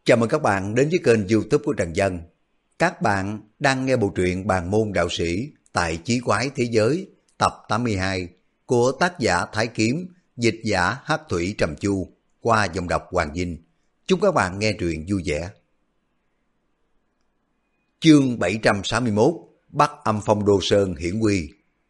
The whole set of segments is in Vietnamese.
Chào mừng các bạn đến với kênh YouTube của Trần Dân. Các bạn đang nghe bộ truyện Bàn Môn Đạo Sĩ tại Chí Quái Thế Giới tập 82 của tác giả Thái Kiếm, dịch giả Hắc Thủy Trầm Chu qua dòng đọc Hoàng Vinh. Chúc các bạn nghe truyện vui vẻ. Chương 761 Bắt âm phong Đô Sơn hiển quy.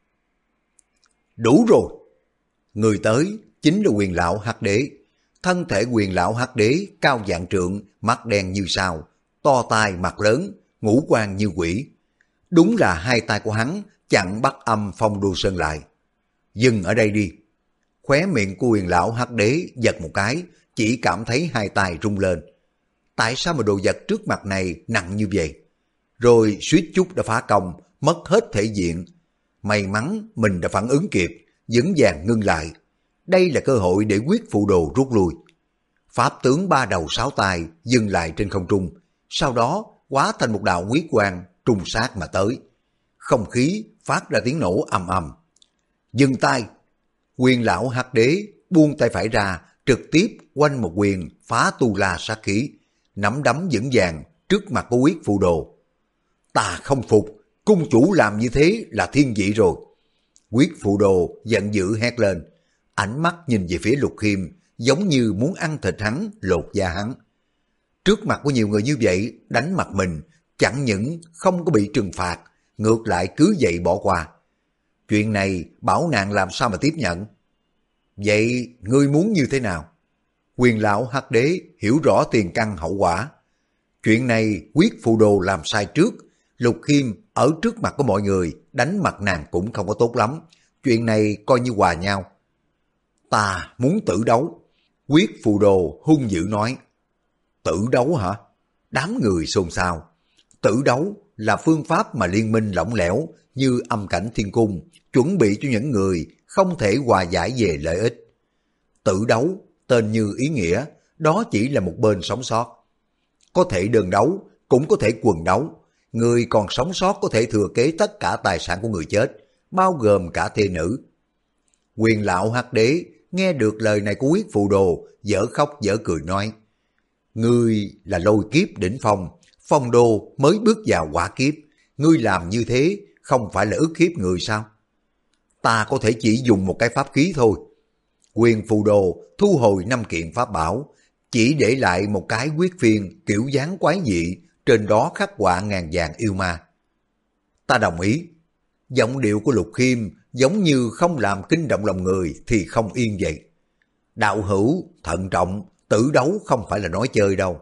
Đủ rồi! Người tới chính là Quyền Lão Hắc Đế. Thân thể Quyền Lão Hắc Đế cao vạn trượng, mắt đen như sao, to tai mặt lớn, ngũ quan như quỷ. Đúng là hai tay của hắn chặn Bắt âm phong Đô Sơn lại. Dừng ở đây đi. Khóe miệng của Quyền Lão Hắc Đế giật một cái, chỉ cảm thấy hai tay rung lên. Tại sao mà đồ vật trước mặt này nặng như vậy? Rồi suýt chút đã phá công, mất hết thể diện. May mắn mình đã phản ứng kịp, vững vàng ngưng lại. Đây là cơ hội để quyết phụ đồ rút lui. Pháp tướng ba đầu sáu tay dừng lại trên không trung, sau đó hóa thành một đạo huyết quang trùng sát mà tới. Không khí phát ra tiếng nổ ầm ầm. Dừng tay! Quyền Lão Hắc Đế buông tay phải ra, trực tiếp quanh một quyền phá tu la sát khí, nắm đấm vững vàng trước mặt của quyết phụ đồ. Ta không phục, cung chủ làm như thế là thiên vị rồi. Quyết phụ đồ giận dữ hét lên, ánh mắt nhìn về phía Lục Khiêm, giống như muốn ăn thịt hắn, lột da hắn. Trước mặt của nhiều người như vậy, đánh mặt mình, chẳng những không có bị trừng phạt, ngược lại cứ vậy bỏ qua. Chuyện này bảo nàng làm sao mà tiếp nhận? Vậy ngươi muốn như thế nào? Quyền Lão Hắc Đế hiểu rõ tiền căn hậu quả. Chuyện này quyết phụ đồ làm sai trước, Lục Khiêm ở trước mặt của mọi người đánh mặt nàng cũng không có tốt lắm. Chuyện này coi như hòa nhau. Ta muốn tử đấu. Quyết phù đồ hung dữ nói. Tử đấu hả? Đám người xôn xao. Tử đấu là phương pháp mà liên minh lỏng lẻo như âm cảnh thiên cung chuẩn bị cho những người không thể hòa giải về lợi ích. Tử đấu, tên như ý nghĩa, đó chỉ là một bên sống sót. Có thể đơn đấu, cũng có thể quần đấu. Người còn sống sót có thể thừa kế tất cả tài sản của người chết, bao gồm cả thê nữ. Quyền Lão Hắc Đế nghe được lời này của quyết phụ đồ, dở khóc dở cười nói. Ngươi là lôi kiếp đỉnh phong, phong đô mới bước vào quả kiếp. Ngươi làm như thế không phải là ức hiếp người sao? Ta có thể chỉ dùng một cái pháp khí thôi. Quyền phụ đồ thu hồi 5 kiện pháp bảo, chỉ để lại một cái quyết phiên kiểu dáng quái dị, trên đó khắc họa ngàn vàng yêu ma. Ta đồng ý. Giọng điệu của Lục Khiêm giống như không làm kinh động lòng người thì không yên vậy. Đạo hữu, thận trọng, tử đấu không phải là nói chơi đâu.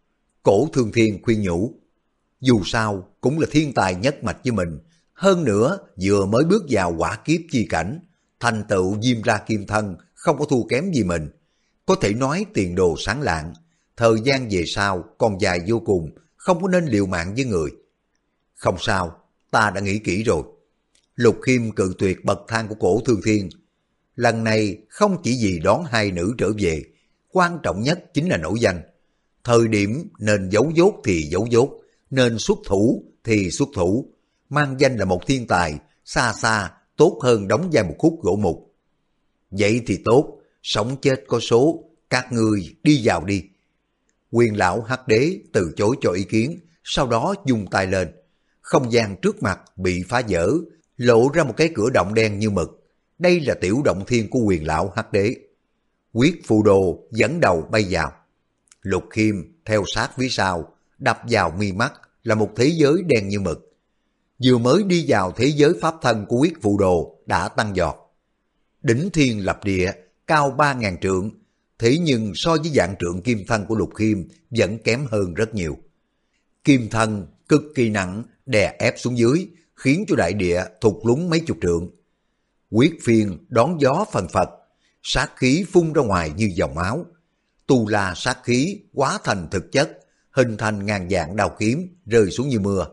Cổ Thương Thiên khuyên nhủ. Dù sao cũng là thiên tài nhất mạch với mình, hơn nữa vừa mới bước vào quả kiếp chi cảnh, thành tựu diêm ra kim thân không có thua kém gì mình. Có thể nói tiền đồ sáng lạng, thời gian về sau còn dài vô cùng, không có nên liều mạng với người. Không sao, ta đã nghĩ kỹ rồi. Lục Khiêm cự tuyệt bậc thang của Cổ Thương Thiên. Lần này không chỉ vì đón hai nữ trở về, quan trọng nhất chính là nổi danh. Thời điểm nên giấu dốt thì giấu dốt, nên xuất thủ thì xuất thủ. Mang danh là một thiên tài, xa xa tốt hơn đóng vai một khúc gỗ mục. Vậy thì tốt, sống chết có số, các ngươi đi vào đi. Quyền Lão Hắc Đế từ chối cho ý kiến, sau đó dung tay lên. Không gian trước mặt bị phá vỡ, lộ ra một cái cửa động đen như mực. Đây là tiểu động thiên của Quyền Lão Hắc Đế. Quyết phù đồ dẫn đầu bay vào. Lục Khiêm theo sát phía sau, đập vào mi mắt là một thế giới đen như mực. Vừa mới đi vào thế giới pháp thân của quyết phù đồ đã tăng giọt. Đỉnh thiên lập địa, cao 3.000 trượng, thế nhưng so với vạn trượng kim thân của Lục Khiêm vẫn kém hơn rất nhiều. Kim thân cực kỳ nặng, đè ép xuống dưới, khiến cho đại địa thụt lún mấy chục trượng. Quyết phiên đón gió phần phật, sát khí phun ra ngoài như dòng máu. Tu la sát khí hóa thành thực chất, hình thành ngàn vạn đao kiếm rơi xuống như mưa.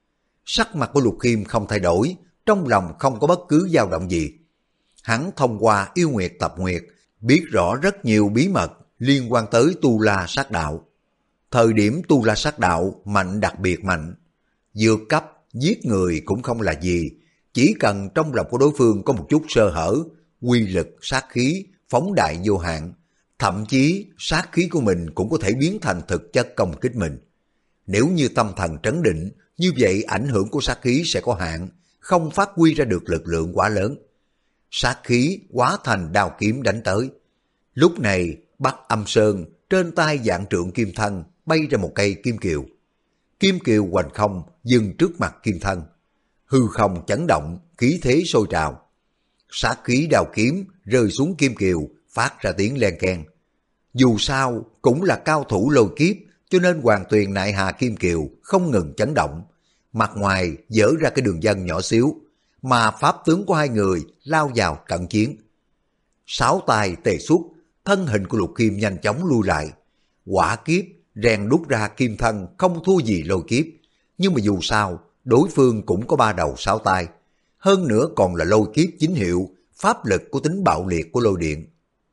Sắc mặt của Lục Khiêm không thay đổi, trong lòng không có bất cứ dao động gì. Hắn thông qua yêu nguyệt tập nguyệt, biết rõ rất nhiều bí mật liên quan tới tu la sát đạo. Thời điểm tu la sát đạo mạnh đặc biệt mạnh, vượt cấp giết người cũng không là gì, chỉ cần trong lòng của đối phương có một chút sơ hở, quy lực sát khí phóng đại vô hạn, Thậm chí sát khí của mình cũng có thể biến thành thực chất công kích mình. Nếu như tâm thần trấn định, như vậy ảnh hưởng của sát khí sẽ có hạn, không phát huy ra được lực lượng quá lớn. Sát khí hóa thành đao kiếm đánh tới. Lúc này Bắc Âm Sơn trên tay Vạn Trượng Kim Thân bay ra một cây kim kiều. Kim kiều hoành không dừng trước mặt Kim Thân. Hư không chấn động, khí thế sôi trào. Sát khí đao kiếm rơi xuống kim kiều, phát ra tiếng len keng. Dù sao cũng là cao thủ lôi kiếp, cho nên Hoàng Tuyền nại hà kim kiều không ngừng chấn động. Mặt ngoài dở ra cái đường vân nhỏ xíu, mà pháp tướng của hai người lao vào trận chiến. Sáu tay tề xuất, thân hình của Lục Khiêm nhanh chóng lui lại. Quả kiếp rèn đúc ra kim thân không thua gì lôi kiếp, nhưng mà dù sao đối phương cũng có ba đầu sáu tay, hơn nữa còn là lôi kiếp chính hiệu, pháp lực của tính bạo liệt của lôi điện.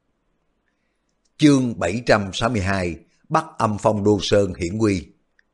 Chương 762 Bắc Âm Phong Đô Sơn hiển quy.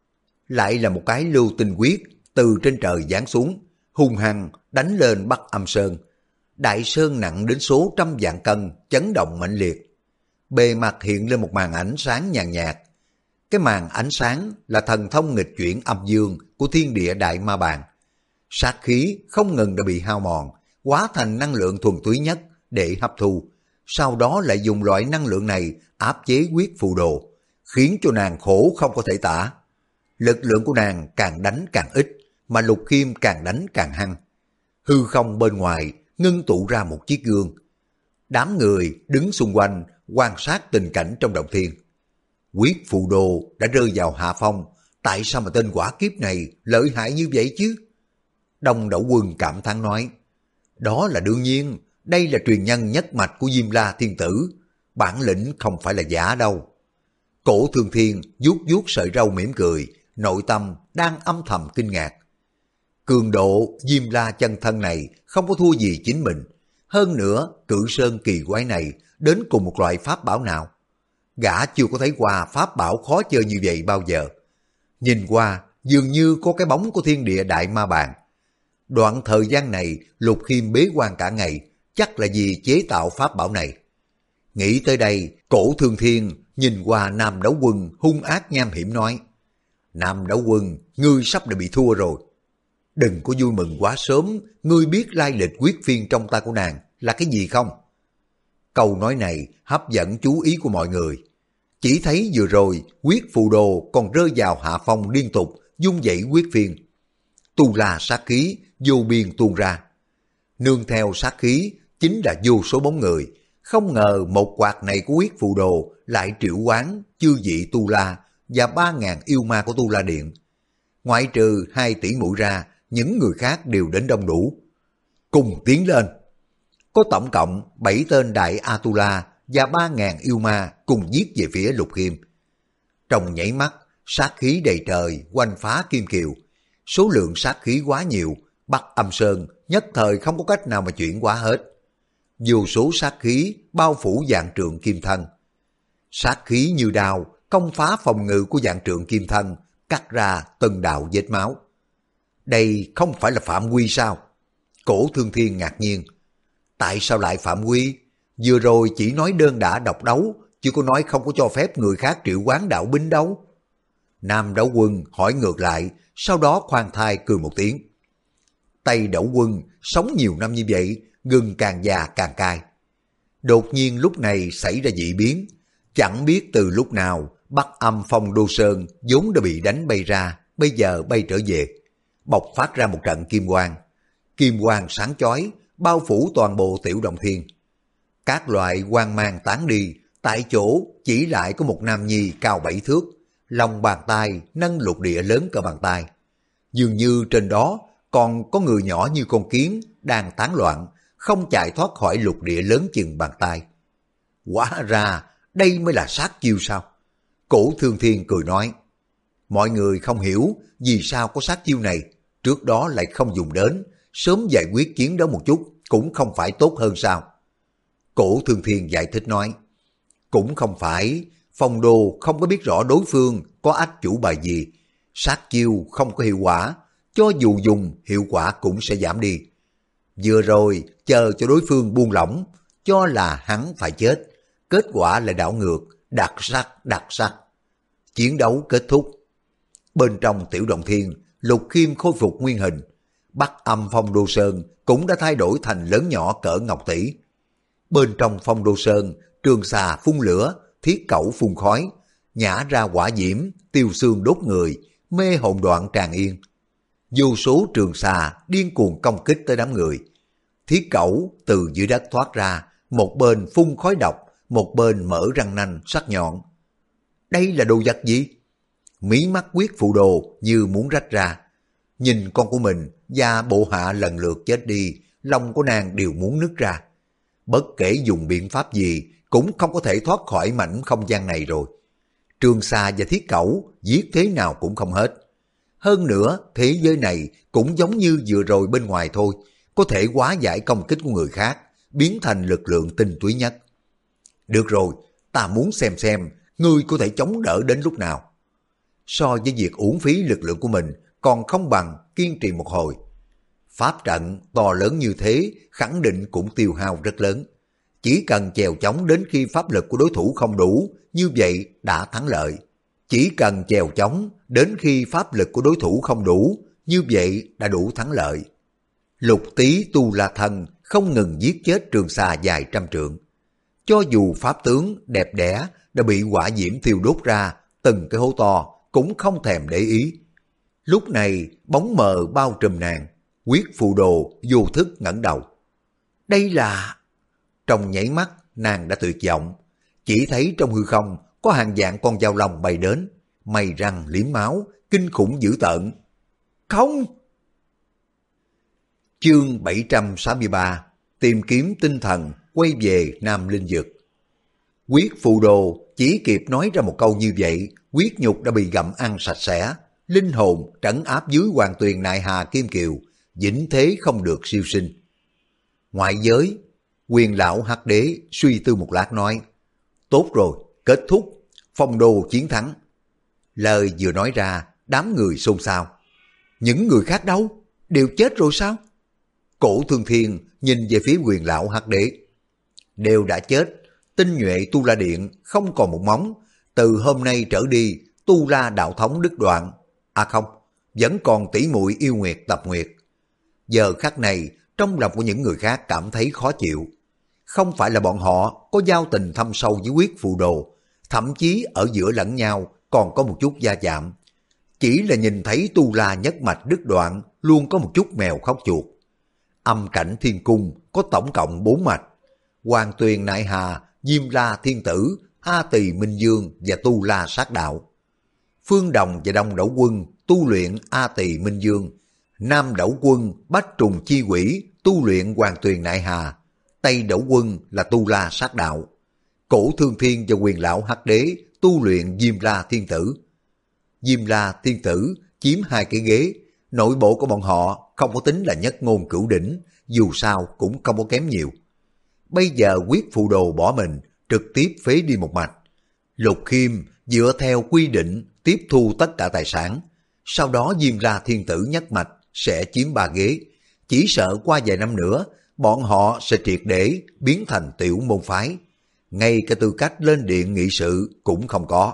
Lại là một cái lưu tinh quyết từ trên trời giáng xuống, hung hăng đánh lên Bắc Âm Sơn. Đại sơn nặng đến số trăm vạn cân, chấn động mãnh liệt. Bề mặt hiện lên một màn ánh sáng nhàn nhạt. Cái màn ánh sáng là thần thông nghịch chuyển âm dương của thiên địa đại ma bàn. Sát khí không ngừng đã bị hao mòn, hóa thành năng lượng thuần túy nhất để hấp thu. Sau đó lại dùng loại năng lượng này áp chế huyết phù đồ, khiến cho nàng khổ không có thể tả. Lực lượng của nàng càng đánh càng ít, mà Lục Khiêm càng đánh càng hăng. Hư không bên ngoài ngưng tụ ra một chiếc gương. Đám người đứng xung quanh quan sát tình cảnh trong động thiên. Huyết phù đồ đã rơi vào hạ phong, tại sao mà tên quả kiếp này lợi hại như vậy chứ? Đông Đẩu Quân cảm thán nói, đó là đương nhiên, đây là truyền nhân nhất mạch của Diêm La Thiên Tử, bản lĩnh không phải là giả đâu. Cổ Thương Thiên vuốt vuốt sợi râu mỉm cười, nội tâm đang âm thầm kinh ngạc. Cường độ Diêm La chân thân này không có thua gì chính mình, hơn nữa Cự Sơn kỳ quái này đến cùng một loại pháp bảo nào. Gã chưa có thấy qua pháp bảo khó chơi như vậy bao giờ. Nhìn qua dường như có cái bóng của thiên địa đại ma bàn. Đoạn thời gian này Lục Khiêm bế quan cả ngày, chắc là vì chế tạo pháp bảo này. Nghĩ tới đây, Cổ Thương Thiên nhìn qua Nam Đấu Quân hung ác nham hiểm nói, Nam Đấu Quân, ngươi sắp đã bị thua rồi. Đừng có vui mừng quá sớm, ngươi biết lai lịch quyết phiên trong tay của nàng là cái gì không? Câu nói này hấp dẫn chú ý của mọi người. Chỉ thấy vừa rồi quyết phù đồ còn rơi vào hạ phong liên tục, dung dậy quyết phiên. Tu la sát khí vô biên tuôn ra. Nương theo sát khí chính là vô số bóng người. Không ngờ một quạt này của quyết phù đồ lại triệu hoán chư vị tu la và 3.000 yêu ma của tu la điện. Ngoại trừ 2 tỷ muội ra, những người khác đều đến đông đủ. Cùng tiến lên. Có tổng cộng 7 tên đại Atula và 3.000 yêu ma cùng giết về phía Lục Khiêm. Trong nhảy mắt, sát khí đầy trời quanh phá kim kiều. Số lượng sát khí quá nhiều, Bắc Âm Sơn nhất thời không có cách nào mà chuyển hóa hết. Vô số sát khí bao phủ Vạn Trượng Kim Thân. Sát khí như đao công phá phòng ngự của Vạn Trượng Kim Thân, cắt ra từng đạo vết máu. Đây không phải là phạm quy sao? Cổ Thương Thiên ngạc nhiên. Tại sao lại phạm quy? Vừa rồi chỉ nói đơn đả độc đấu, chứ có nói không có cho phép người khác triệu hoán đạo binh đâu. Nam Đấu Quân hỏi ngược lại, sau đó khoan thai cười một tiếng. Tây Đấu Quân sống nhiều năm như vậy, gừng càng già càng cay. Đột nhiên lúc này xảy ra dị biến, chẳng biết từ lúc nào Bắc Âm Phong Đô Sơn vốn đã bị đánh bay ra, bây giờ bay trở về, bộc phát ra một trận kim quang. Kim quang sáng chói bao phủ toàn bộ tiểu động thiên. Các loại quang mang tán đi, tại chỗ chỉ lại có một nam nhi cao 7 thước, lòng bàn tay nâng lục địa lớn cỡ bàn tay. Dường như trên đó còn có người nhỏ như con kiến đang tán loạn, không chạy thoát khỏi lục địa lớn chừng bàn tay. Hóa ra đây mới là sát chiêu sao? Cổ Thương Thiên cười nói, mọi người không hiểu vì sao có sát chiêu này, trước đó lại không dùng đến, sớm giải quyết chiến đấu một chút cũng không phải tốt hơn sao? Cổ Thương Thiên giải thích nói, cũng không phải, Phong Đô không có biết rõ đối phương có ách chủ bài gì, sát chiêu không có hiệu quả, cho dù dùng hiệu quả cũng sẽ giảm đi. Vừa rồi chờ cho đối phương buông lỏng, cho là hắn phải chết, kết quả lại đảo ngược, đặc sắc, đặc sắc. Chiến đấu kết thúc. Bên trong tiểu động thiên, Lục Khiêm khôi phục nguyên hình. Bắc Âm Phong Đô Sơn cũng đã thay đổi thành lớn nhỏ cỡ ngọc tỷ. Bên trong Phong Đô Sơn, Trường Xà phun lửa, Thiết Cẩu phun khói, nhả ra hỏa diễm, tiêu xương đốt người, mê hồn đoạn tràn yên. Vô số trường xà điên cuồng công kích tới đám người. Thiết Cẩu từ dưới đất thoát ra, một bên phun khói độc, một bên mở răng nanh sắc nhọn. Đây là đồ vật gì? Mí mắt Quyết Phụ Đồ như muốn rách ra. Nhìn con của mình và bộ hạ lần lượt chết đi, lòng của nàng đều muốn nứt ra. Bất kể dùng biện pháp gì cũng không có thể thoát khỏi mảnh không gian này rồi. Trường Xà và Thiết Cẩu giết thế nào cũng không hết. Hơn nữa, thế giới này cũng giống như vừa rồi bên ngoài thôi, có thể hóa giải công kích của người khác, biến thành lực lượng tinh túy nhất. Được rồi, ta muốn xem ngươi có thể chống đỡ đến lúc nào. So với việc uổng phí lực lượng của mình, còn không bằng kiên trì một hồi. Pháp trận to lớn như thế, khẳng định cũng tiêu hao rất lớn. Chỉ cần chèo chống đến khi pháp lực của đối thủ không đủ, như vậy đã thắng lợi. Chỉ cần chèo chống đến khi pháp lực của đối thủ không đủ, như vậy đã đủ thắng lợi. Lục Tý Tu La Thân không ngừng giết chết trường xà dài trăm trượng. Cho dù pháp tướng đẹp đẽ đã bị hỏa diễm thiêu đốt ra từng cái hố to, cũng không thèm để ý. Lúc này bóng mờ bao trùm nàng, Quyết Phụ Đồ vô thức ngẩng đầu. Đây là... Trong nháy mắt nàng đã tuyệt vọng, chỉ thấy trong hư không có hàng vạn con dao long bay đến, mày răng liếm máu, kinh khủng dữ tợn. Không! Chương 763 tìm kiếm tinh thần quay về Nam Linh Dực. Quyết Phụ Đồ chỉ kịp nói ra một câu như vậy, huyết nhục đã bị gặm ăn sạch sẽ, linh hồn trấn áp dưới Hoàng Tuyền Nại Hà Kim Kiều, vĩnh thế không được siêu sinh. Ngoại giới, Quyền lão Hắc Đế suy tư một lát nói, tốt rồi, kết thúc, Phong Đô chiến thắng. Lời vừa nói ra, đám người xôn xao. Những người khác đâu? Đều chết rồi sao? Cổ Thương Thiên nhìn về phía Quyền lão Hắc Đế. Đều đã chết, tinh nhuệ Tu La Điện không còn một móng, từ hôm nay trở đi Tu La đạo thống đứt đoạn. À không, vẫn còn tỷ muội yêu nguyệt tập nguyệt. Giờ khắc này, trong lòng của những người khác cảm thấy khó chịu. Không phải là bọn họ có giao tình thâm sâu với Quyết Phụ Đồ, thậm chí ở giữa lẫn nhau còn có một chút va chạm. Chỉ là nhìn thấy Tu La nhất mạch đứt đoạn, luôn có một chút mèo khóc chuột. Âm cảnh thiên cung có tổng cộng 4 mạch. Hoàng Tuyền Nại Hà, Diêm La Thiên Tử, A Tỳ Minh Dương và Tu La Sát Đạo. Phương Đồng và Đông Đẩu Quân tu luyện A Tỳ Minh Dương. Nam Đẩu Quân Bách Trùng Chi Quỷ tu luyện Hoàng Tuyền Nại Hà. Tây Đẩu Quân là Tu La Sát Đạo. Cổ Thương Thiên và Quyền lão Hắc Đế tu luyện Diêm La Thiên Tử. Diêm La Thiên Tử chiếm 2 cái ghế, nội bộ của bọn họ không có tính là nhất ngôn cửu đỉnh, dù sao cũng không có kém nhiều. Bây giờ Quyết Phụ Đồ bỏ mình, trực tiếp phế đi một mạch. Lục Khiêm dựa theo quy định tiếp thu tất cả tài sản, sau đó Diêm La Thiên Tử nhất mạch sẽ chiếm 3 ghế. Chỉ sợ qua vài năm nữa, bọn họ sẽ triệt để biến thành tiểu môn phái. Ngay cả tư cách lên điện nghị sự cũng không có.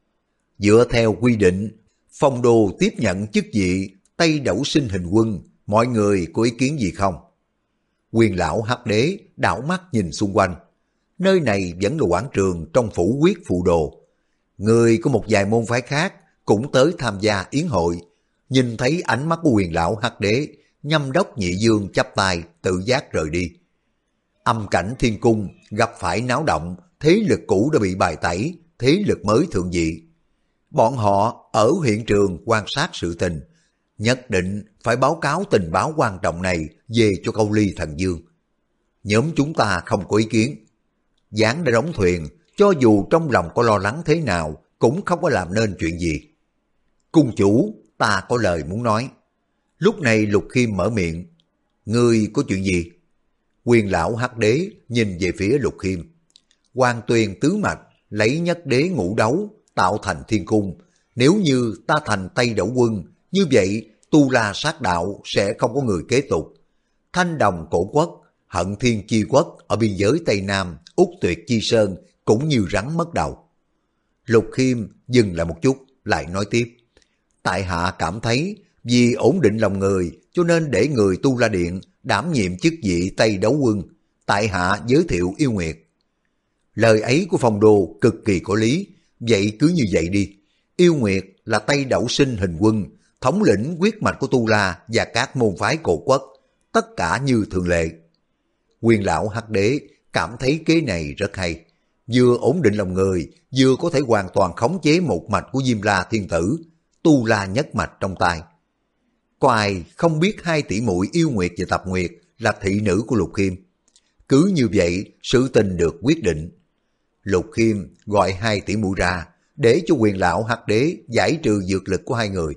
Dựa theo quy định, Phong Đô tiếp nhận chức vị Tây Đẩu Sinh Hình Quân, mọi người có ý kiến gì không? Quyền lão Hắc Đế đảo mắt nhìn xung quanh. Nơi này vẫn là quảng trường trong phủ Quyết Phụ Đồ. Người của một vài môn phái khác cũng tới tham gia yến hội. Nhìn thấy ánh mắt của Quyền lão Hắc Đế, Nhâm đốc Nhị Dương chắp tay tự giác rời đi. Âm cảnh thiên cung gặp phải náo động, thế lực cũ đã bị bài tẩy, thế lực mới thượng vị. Bọn họ ở hiện trường quan sát sự tình, nhất định phải báo cáo tình báo quan trọng này về cho Câu Ly Thần Dương. Nhóm chúng ta không có ý kiến. Giảng đã đóng thuyền, cho dù trong lòng có lo lắng thế nào, cũng không có làm nên chuyện gì. Cung chủ, ta có lời muốn nói. Lúc này Lục Khiêm mở miệng. Ngươi có chuyện gì? Quyền lão Hắc Đế nhìn về phía Lục Khiêm. Hoàng Tuyền tứ mạch lấy nhất đế ngũ đấu tạo thành thiên cung. Nếu như ta thành Tây Đẩu Quân, như vậy Tu La Sát Đạo sẽ không có người kế tục. Thanh Đồng Cổ Quốc, Hận Thiên Chi Quốc ở biên giới Tây Nam, Úc Tuyệt Chi Sơn cũng như rắn mất đầu. Lục Khiêm dừng lại một chút, lại nói tiếp. Tại hạ cảm thấy vì ổn định lòng người cho nên để người Tu La Điện đảm nhiệm chức vị Tây Đấu Quân. Tại hạ giới thiệu Yêu Nguyệt. Lời ấy của Phong Đô cực kỳ có lý, vậy cứ như vậy đi. Yêu Nguyệt là Tây Đẩu Sinh hình quân, thống lĩnh huyết mạch của Tu La và các môn phái cổ quốc, tất cả như thường lệ. Quyền lão Hắc Đế cảm thấy kế này rất hay, vừa ổn định lòng người, vừa có thể hoàn toàn khống chế một mạch của Diêm La Thiên Tử, Tu La nhất mạch trong tay. Có ai không biết hai tỷ muội Yêu Nguyệt và Tập Nguyệt là thị nữ của Lục Khiêm. Cứ như vậy, sự tình được quyết định. Lục Khiêm gọi hai tỷ muội ra, để cho quyền lão Hắc Đế giải trừ dược lực của hai người.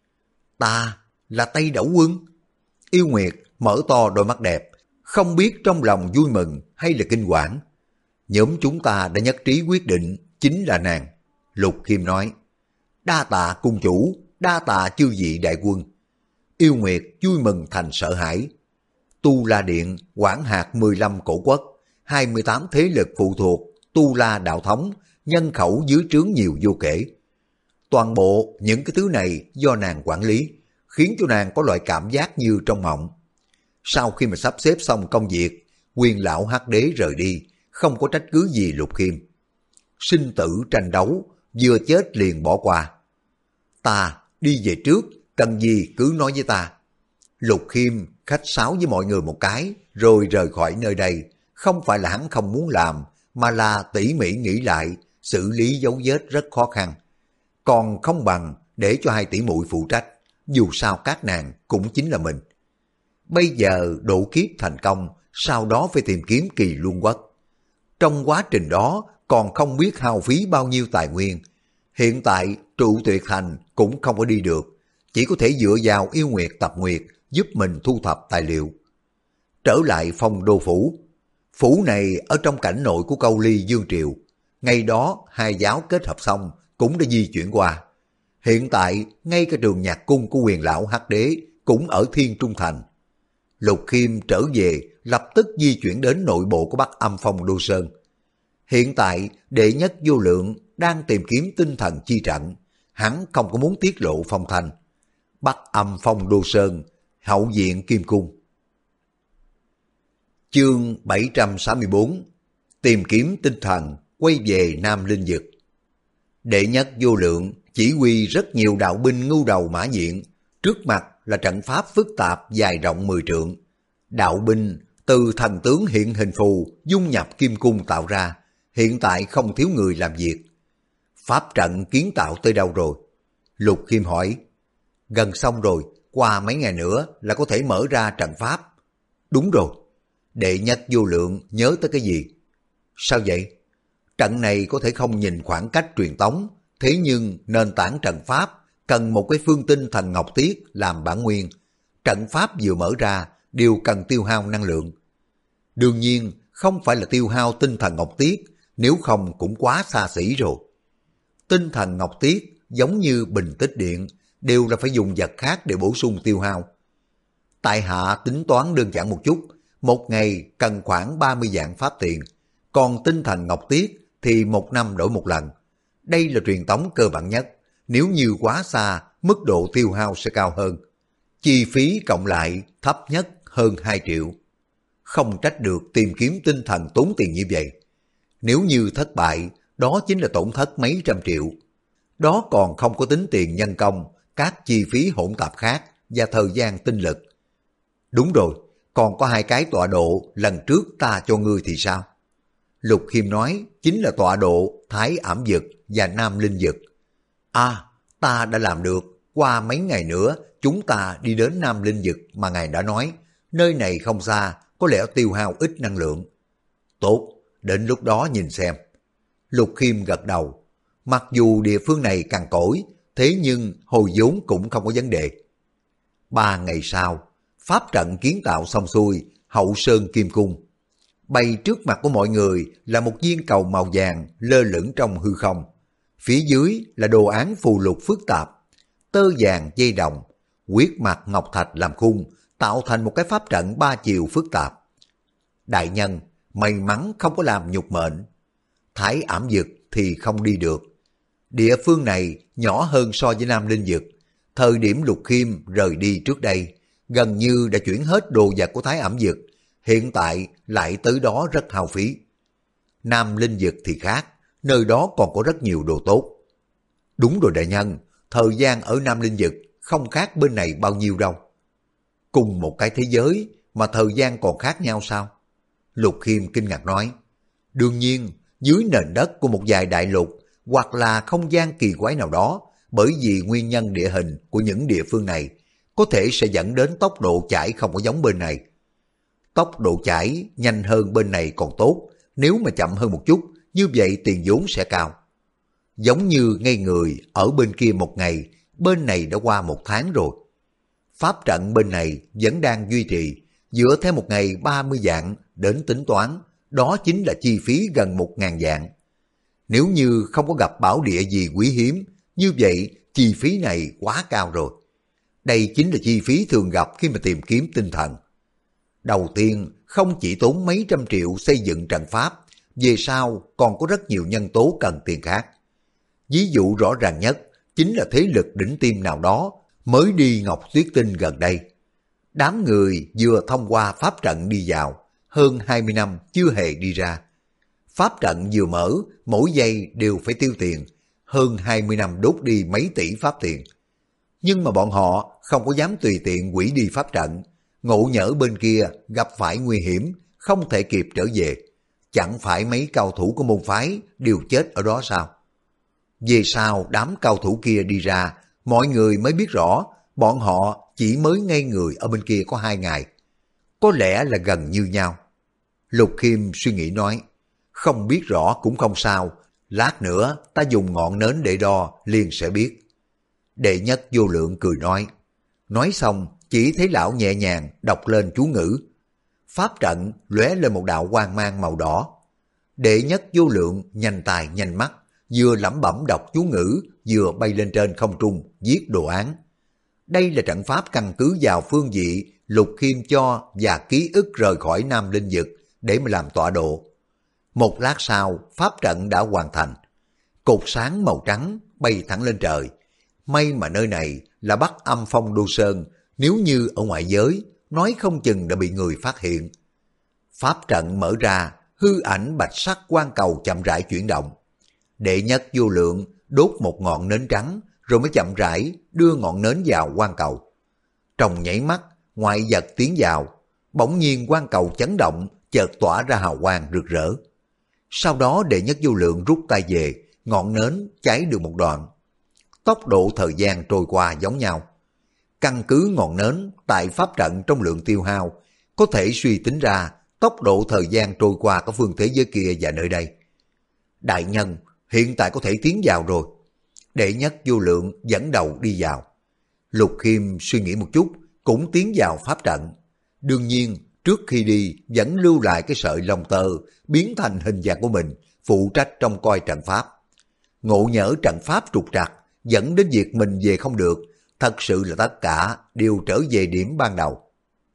Ta là Tây Đẩu Quân. Yêu Nguyệt mở to đôi mắt đẹp, không biết trong lòng vui mừng hay là kinh quản. Nhóm chúng ta đã nhất trí quyết định, chính là nàng. Lục Khiêm nói. Đa tạ cung chủ, đa tạ chư vị đại quân. Yêu Nguyệt vui mừng thành sợ hãi. Tu La Điện quản hạt 15 cổ quốc, 28 thế lực phụ thuộc, Tu La đạo thống, nhân khẩu dưới trướng nhiều vô kể. Toàn bộ những cái thứ này do nàng quản lý, khiến cho nàng có loại cảm giác như trong mộng. Sau khi mà sắp xếp xong công việc, quyền lão Hắc Đế rời đi, không có trách cứ gì Lục Khiêm. Sinh tử tranh đấu, vừa chết liền bỏ qua. Ta đi về trước, cần gì cứ nói với ta. Lục Khiêm khách sáo với mọi người một cái, rồi rời khỏi nơi đây. Không phải là hắn không muốn làm, mà là tỉ mỉ nghĩ lại, xử lý dấu vết rất khó khăn. Còn không bằng để cho hai tỷ muội phụ trách, dù sao các nàng cũng chính là mình. Bây giờ độ kiếp thành công, sau đó phải tìm kiếm Kỳ Luân Quốc. Trong quá trình đó còn không biết hao phí bao nhiêu tài nguyên. Hiện tại Trụ Tuyệt Thành cũng không có đi được, chỉ có thể dựa vào Yêu Nguyệt Tập Nguyệt giúp mình thu thập tài liệu. Trở lại Phong Đô Phủ. Phủ này ở trong cảnh nội của Câu Ly Dương Triều. Ngày đó hai giáo kết hợp xong cũng đã di chuyển qua. Hiện tại ngay cả trường nhạc cung của quyền lão Hắc Đế cũng ở Thiên Trung Thành. Lục Khiêm trở về lập tức di chuyển đến nội bộ của Bắc Âm Phong Đô Sơn. Hiện tại đệ nhất Vô Lượng đang tìm kiếm tinh thần chi trận, hắn không có muốn tiết lộ phong thanh. Bắc Âm Phong Đô Sơn, hậu viện Kim Cung. Chương 764. Tìm kiếm tinh thần, quay về Nam Linh Dực. Đệ nhất Vô Lượng chỉ huy rất nhiều đạo binh ngưu đầu mã diện, trước mặt là trận pháp phức tạp dài rộng 10 trượng. Đạo binh từ thần tướng hiện hình phù dung nhập kim cung tạo ra, hiện tại không thiếu người làm việc. Pháp trận kiến tạo tới đâu rồi? Lục Khiêm hỏi. Gần xong rồi, qua mấy ngày nữa là có thể mở ra trận pháp. Đúng rồi. Đệ nhất Vô Lượng nhớ tới cái gì? Sao vậy? Trận này có thể không nhìn khoảng cách truyền tống, thế nhưng nền tảng trận pháp cần một cái phương tinh thần ngọc tiết làm bản nguyên. Trận pháp vừa mở ra đều cần tiêu hao năng lượng. Đương nhiên không phải là tiêu hao tinh thần ngọc tiết, nếu không cũng quá xa xỉ rồi. Tinh thần ngọc tiết giống như bình tích điện, đều là phải dùng vật khác để bổ sung tiêu hao. Tại hạ tính toán đơn giản một chút, một ngày cần khoảng 30 vạn pháp tiền, còn tinh thần ngọc tiết thì một năm đổi một lần. Đây là truyền tống cơ bản nhất, nếu như quá xa, mức độ tiêu hao sẽ cao hơn. Chi phí cộng lại thấp nhất hơn 2 triệu. Không trách được tìm kiếm tinh thần tốn tiền như vậy. Nếu như thất bại, đó chính là tổn thất mấy trăm triệu. Đó còn không có tính tiền nhân công, các chi phí hỗn tạp khác và thời gian tinh lực. Đúng rồi, còn có 2 cái tọa độ lần trước ta cho ngươi thì sao? Lục Khiêm nói chính là tọa độ Thái Ảm Dực và Nam Linh Dực. À, ta đã làm được, qua mấy ngày nữa chúng ta đi đến Nam Linh Dực mà ngài đã nói, nơi này không xa, có lẽ tiêu hao ít năng lượng. Tốt, đến lúc đó nhìn xem. Lục Khiêm gật đầu, mặc dù địa phương này cằn cỗi, thế nhưng hồi vốn cũng không có vấn đề. 3 ngày sau, pháp trận kiến tạo xong xuôi, Hậu Sơn Kim Cung. Bày trước mặt của mọi người là một viên cầu màu vàng lơ lửng trong hư không. Phía dưới là đồ án phù lục phức tạp, tơ vàng dây đồng, huyết mạch ngọc thạch làm khung, tạo thành một cái pháp trận 3 chiều phức tạp. Đại nhân, may mắn không có làm nhục mệnh. Thái ảm dực thì không đi được. Địa phương này nhỏ hơn so với Nam Linh Dực. Thời điểm Lục Khiêm rời đi trước đây, gần như đã chuyển hết đồ vật của Thái ảm dực, hiện tại lại tới đó rất hao phí. Nam Linh Dực thì khác, nơi đó còn có rất nhiều đồ tốt. Đúng rồi đại nhân, thời gian ở Nam Linh Dực không khác bên này bao nhiêu đâu. Cùng một cái thế giới mà thời gian còn khác nhau sao? Lục Khiêm kinh ngạc nói. Đương nhiên, dưới nền đất của một vài đại lục hoặc là không gian kỳ quái nào đó, bởi vì nguyên nhân địa hình của những địa phương này có thể sẽ dẫn đến tốc độ chảy không có giống bên này. Tốc độ chảy nhanh hơn bên này còn tốt, nếu mà chậm hơn một chút, như vậy tiền vốn sẽ cao. Giống như ngây người ở bên kia một ngày, bên này đã qua một tháng rồi. Pháp trận bên này vẫn đang duy trì, dựa theo một ngày 30 vạn đến tính toán, đó chính là chi phí gần 1.000 vạn. Nếu như không có gặp bảo địa gì quý hiếm, như vậy chi phí này quá cao rồi. Đây chính là chi phí thường gặp khi mà tìm kiếm tinh thần. Đầu tiên, không chỉ tốn mấy trăm triệu xây dựng trận pháp, về sau còn có rất nhiều nhân tố cần tiền khác. Ví dụ rõ ràng nhất chính là thế lực đỉnh tiêm nào đó mới đi Ngọc Tuyết Tinh gần đây. Đám người vừa thông qua pháp trận đi vào, hơn 20 năm chưa hề đi ra. Pháp trận vừa mở, mỗi giây đều phải tiêu tiền, hơn 20 năm đốt đi mấy tỷ pháp tiền. Nhưng mà bọn họ không có dám tùy tiện hủy đi pháp trận, ngộ nhỡ bên kia gặp phải nguy hiểm, không thể kịp trở về. Chẳng phải mấy cao thủ của môn phái đều chết ở đó sao? Về sau đám cao thủ kia đi ra, mọi người mới biết rõ bọn họ chỉ mới ngây người ở bên kia có 2 ngày. Có lẽ là gần như nhau. Lục Khiêm suy nghĩ nói, không biết rõ cũng không sao, lát nữa ta dùng ngọn nến để đo liền sẽ biết. Đệ nhất vô lượng cười nói xong chỉ thấy lão nhẹ nhàng đọc lên chú ngữ. Pháp trận lóe lên một đạo quang mang màu đỏ. Đệ nhất vô lượng nhanh tài nhanh mắt, vừa lẩm bẩm đọc chú ngữ, vừa bay lên trên không trung viết đồ án. Đây là trận pháp căn cứ vào phương vị Lục Khiêm cho và ký ức rời khỏi Nam Linh Dực để mà làm tọa độ. Một lát sau, pháp trận đã hoàn thành. Cột sáng màu trắng bay thẳng lên trời. May mà nơi này là Bắc Âm Phong Đô Sơn, nếu như ở ngoại giới, nói không chừng đã bị người phát hiện. Pháp trận mở ra, hư ảnh bạch sắc quang cầu chậm rãi chuyển động. Đệ nhất vô lượng đốt một ngọn nến trắng, rồi mới chậm rãi đưa ngọn nến vào quang cầu. Trong nháy mắt, ngoại vật tiến vào, bỗng nhiên quang cầu chấn động, chợt tỏa ra hào quang rực rỡ. Sau đó đệ nhất vô lượng rút tay về, ngọn nến cháy được một đoạn. Tốc độ thời gian trôi qua giống nhau. Căn cứ ngọn nến tại pháp trận trong lượng tiêu hao, có thể suy tính ra tốc độ thời gian trôi qua các phương thế giới kia và nơi đây. Đại nhân, hiện tại có thể tiến vào rồi. Đệ nhất vô lượng dẫn đầu đi vào. Lục Khiêm suy nghĩ một chút, cũng tiến vào pháp trận. Đương nhiên, trước khi đi vẫn lưu lại cái sợi lông tơ biến thành hình dạng của mình, phụ trách trông coi trận pháp. Ngộ nhỡ trận pháp trục trặc, dẫn đến việc mình về không được, thật sự là tất cả đều trở về điểm ban đầu.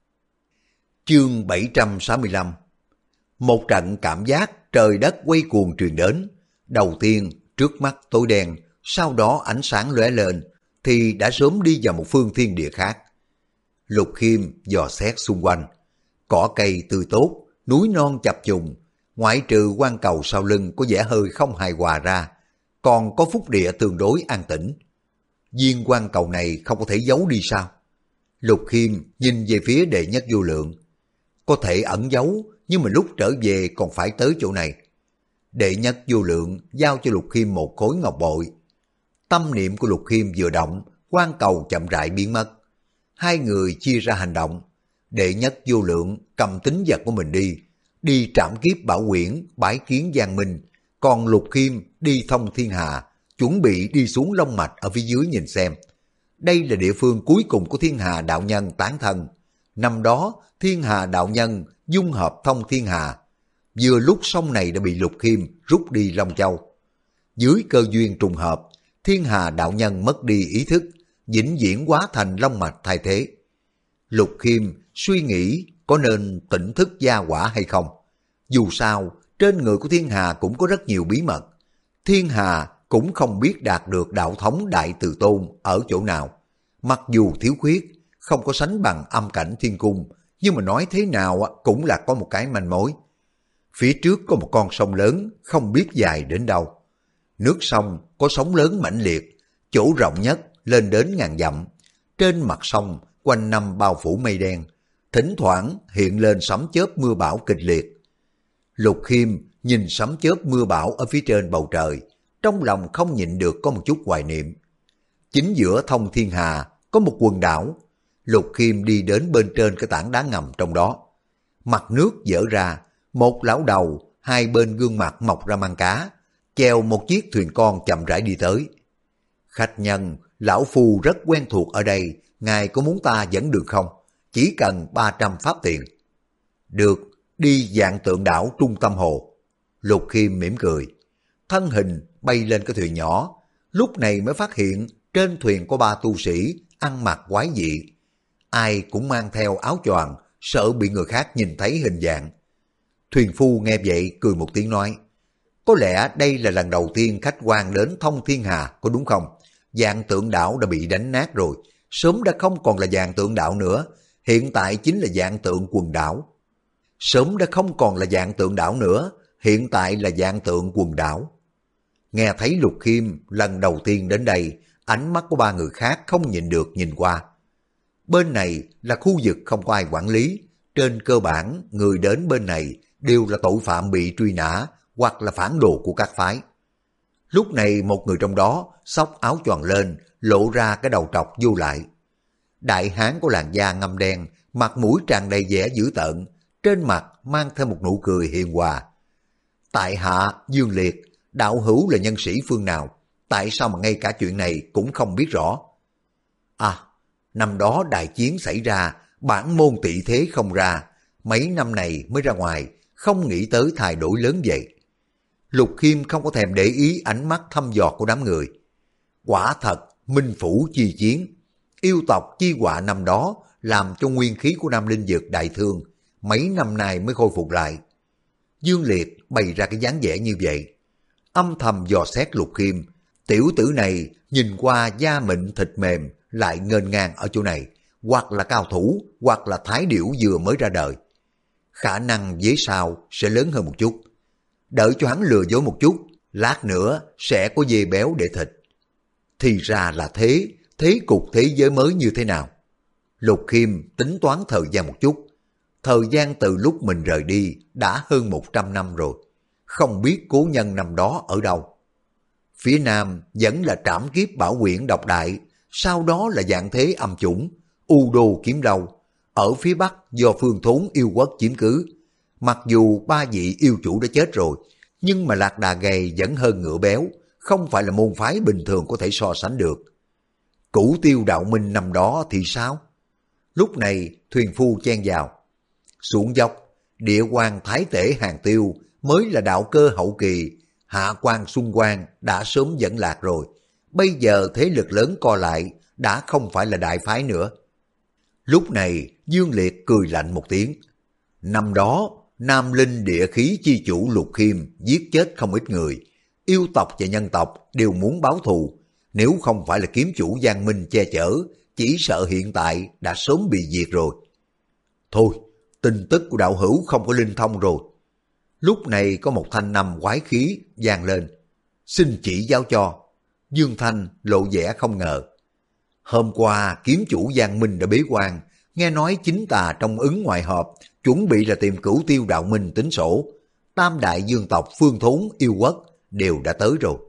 Chương 765. Một trận cảm giác trời đất quay cuồng truyền đến. Đầu tiên, trước mắt tối đen, sau đó ánh sáng lóe lên, thì đã sớm đi vào một phương thiên địa khác. Lục Khiêm dò xét xung quanh. Cỏ cây tươi tốt, núi non chập trùng, ngoại trừ quang cầu sau lưng có vẻ hơi không hài hòa ra, còn có phúc địa tương đối an tĩnh. Viên quang cầu này không có thể giấu đi sao? Lục Khiêm nhìn về phía đệ nhất vô lượng. Có thể ẩn giấu, nhưng mà lúc trở về còn phải tới chỗ này. Đệ nhất vô lượng giao cho Lục Khiêm một khối ngọc bội. Tâm niệm của Lục Khiêm vừa động, quang cầu chậm rãi biến mất. Hai người chia ra hành động. Đệ nhất vô lượng cầm tính vật của mình đi trảm kiếp bảo quyển, bái kiến Giang Minh. Còn Lục Khiêm đi thông thiên hà, chuẩn bị đi xuống Long Mạch ở phía dưới nhìn xem. Đây là địa phương cuối cùng của thiên hà đạo nhân tán thân. Năm đó, thiên hà đạo nhân dung hợp thông thiên hà. Vừa lúc sông này đã bị Lục Khiêm rút đi Long Châu. Dưới cơ duyên trùng hợp, thiên hà đạo nhân mất đi ý thức, vĩnh viễn hóa thành Long Mạch thay thế. Lục Khiêm suy nghĩ có nên tỉnh thức gia quả hay không. Dù sao, Trên người của Thiên Hà cũng có rất nhiều bí mật. Thiên Hà cũng không biết đạt được đạo thống Đại Từ Tôn ở chỗ nào. Mặc dù thiếu khuyết, không có sánh bằng âm cảnh thiên cung, nhưng mà nói thế nào cũng là có một cái manh mối. Phía trước có một con sông lớn, không biết dài đến đâu. Nước sông có sóng lớn mãnh liệt, chỗ rộng nhất lên đến ngàn dặm. Trên mặt sông quanh năm bao phủ mây đen, thỉnh thoảng hiện lên sấm chớp mưa bão kịch liệt. Lục Khiêm nhìn sấm chớp mưa bão ở phía trên bầu trời, trong lòng không nhịn được có một chút hoài niệm. Chính giữa thông thiên hà có một quần đảo. Lục Khiêm đi đến bên trên cái tảng đá ngầm trong đó. Mặt nước dở ra, một lão đầu, hai bên gương mặt mọc ra mang cá, chèo một chiếc thuyền con chậm rãi đi tới. Khách nhân, lão phu rất quen thuộc ở đây, ngài có muốn ta dẫn đường không? Chỉ cần 300 pháp tiền. Được, đi Vạn Tượng đảo trung tâm hồ. Lục Khiêm mỉm cười. Thân hình bay lên cái thuyền nhỏ, lúc này mới phát hiện trên thuyền có 3 tu sĩ ăn mặc quái dị. Ai cũng mang theo áo choàng, sợ bị người khác nhìn thấy hình dạng. Thuyền phu nghe vậy cười một tiếng nói, có lẽ đây là lần đầu tiên khách quan đến thông thiên hà, có đúng không? Vạn Tượng đảo đã bị đánh nát rồi, sớm đã không còn là Vạn Tượng đảo nữa, hiện tại chính là Vạn Tượng quần đảo. Sớm đã không còn là Vạn Tượng đảo nữa, hiện tại là Vạn Tượng quần đảo. Nghe thấy Lục Khiêm lần đầu tiên đến đây, ánh mắt của 3 người khác không nhịn được nhìn qua. Bên này là khu vực không có ai quản lý, trên cơ bản người đến bên này đều là tội phạm bị truy nã hoặc là phản đồ của các phái. Lúc này một người trong đó xốc áo choàng lên, lộ ra cái đầu trọc vô lại. Đại hán có làn da ngăm đen, mặt mũi tràn đầy vẻ dữ tợn, trên mặt mang theo một nụ cười hiền hòa. Tại hạ Dương Liệt, đạo hữu là nhân sĩ phương nào? Tại sao mà ngay cả chuyện này cũng không biết rõ? À, năm đó đại chiến xảy ra, bản môn tị thế không ra, mấy năm này mới ra ngoài, không nghĩ tới thay đổi lớn vậy. Lục Khiêm không có thèm để ý ánh mắt thăm dò của đám người. Quả thật, minh phủ chi chiến, yêu tộc chi họa năm đó làm cho nguyên khí của Nam Linh Dực đại thương, mấy năm nay mới khôi phục lại. Dương Liệt bày ra cái dáng vẻ như vậy, âm thầm dò xét Lục Khiêm. Tiểu tử này nhìn qua da mịn thịt mềm, lại ngênh ngang ở chỗ này, hoặc là cao thủ, hoặc là thái điểu vừa mới ra đời. Khả năng về sau sẽ lớn hơn một chút. Đợi cho hắn lừa dối một chút, lát nữa sẽ có dê béo để thịt. Thì ra là thế, thế cục thế giới mới như thế nào? Lục Khiêm tính toán thời gian một chút. Thời gian từ lúc mình rời đi đã hơn 100 năm rồi. Không biết cố nhân năm đó ở đâu. Phía nam vẫn là Trảm Kiếp Bảo Quyển độc đại, sau đó là Vạn Thế Âm Chủng, U Đô Kiếm Đâu. Ở phía bắc do Phương Thốn yêu quốc chiếm cứ. Mặc dù 3 vị yêu chủ đã chết rồi, nhưng mà lạc đà gầy vẫn hơn ngựa béo, không phải là môn phái bình thường có thể so sánh được. Cửu Tiêu Đạo Minh năm đó thì sao? Lúc này thuyền phu chen vào. Xuống dốc, địa quan thái tể Hàng Tiêu mới là đạo cơ hậu kỳ, hạ quan Xuân Quan đã sớm dẫn lạc rồi. Bây giờ thế lực lớn co lại, đã không phải là đại phái nữa. Lúc này Dương Liệt cười lạnh một tiếng. Năm đó, Nam Linh địa khí chi chủ Lục Khiêm giết chết không ít người. Yêu tộc và nhân tộc đều muốn báo thù. Nếu không phải là kiếm chủ Giang Minh che chở, chỉ sợ hiện tại đã sớm bị diệt rồi. Thôi, tin tức của đạo hữu không có linh thông rồi. Lúc này có một thanh âm quái khí vang lên. Xin chỉ giáo cho. Dương Thanh lộ vẻ không ngờ. Hôm qua kiếm chủ Giang Minh đã bế quan, nghe nói chính tà trong ứng ngoại hợp, chuẩn bị là tìm Cửu Tiêu Đạo Minh tính sổ. Tam đại dương tộc Phương Thốn yêu quốc đều đã tới rồi.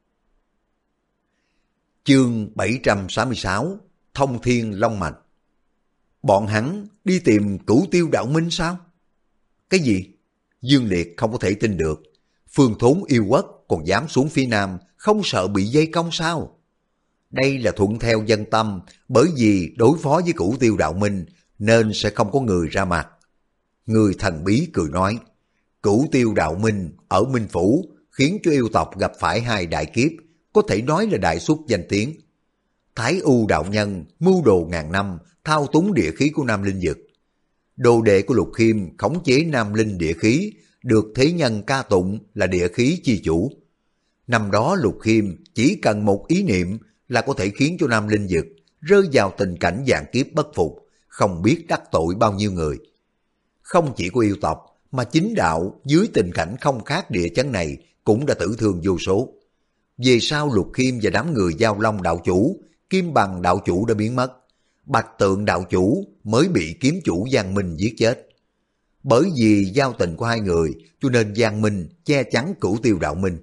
Chương 766 Thông Thiên Long Mạch. Bọn hắn đi tìm Cửu Tiêu Đạo Minh sao? Cái gì? Dương Liệt không có thể tin được. Phương Thốn yêu quốc còn dám xuống phía nam, không sợ bị vây công sao? Đây là thuận theo dân tâm, bởi vì đối phó với Cửu Tiêu Đạo Minh nên sẽ không có người ra mặt. Người thần bí cười nói, Cửu Tiêu Đạo Minh ở Minh Phủ khiến cho yêu tộc gặp phải 2 đại kiếp, có thể nói là đại xuất danh tiếng. Thái U đạo nhân mưu đồ ngàn năm, thao túng địa khí của Nam Linh Dực. Đồ đệ của Lục Khiêm khống chế Nam Linh địa khí, được thế nhân ca tụng là địa khí chi chủ. Năm đó Lục Khiêm chỉ cần một ý niệm là có thể khiến cho Nam Linh Dực rơi vào tình cảnh vạn kiếp bất phục, không biết đắc tội bao nhiêu người. Không chỉ có yêu tộc, mà chính đạo dưới tình cảnh không khác địa chấn này cũng đã tử thương vô số. Về sau Lục Khiêm và đám người Giao Long đạo chủ, Kim Bằng đạo chủ đã biến mất. Bạch Tượng đạo chủ mới bị kiếm chủ Giang Minh giết chết. Bởi vì giao tình của hai người, cho nên Giang Minh che chắn Cửu Tiêu đạo minh.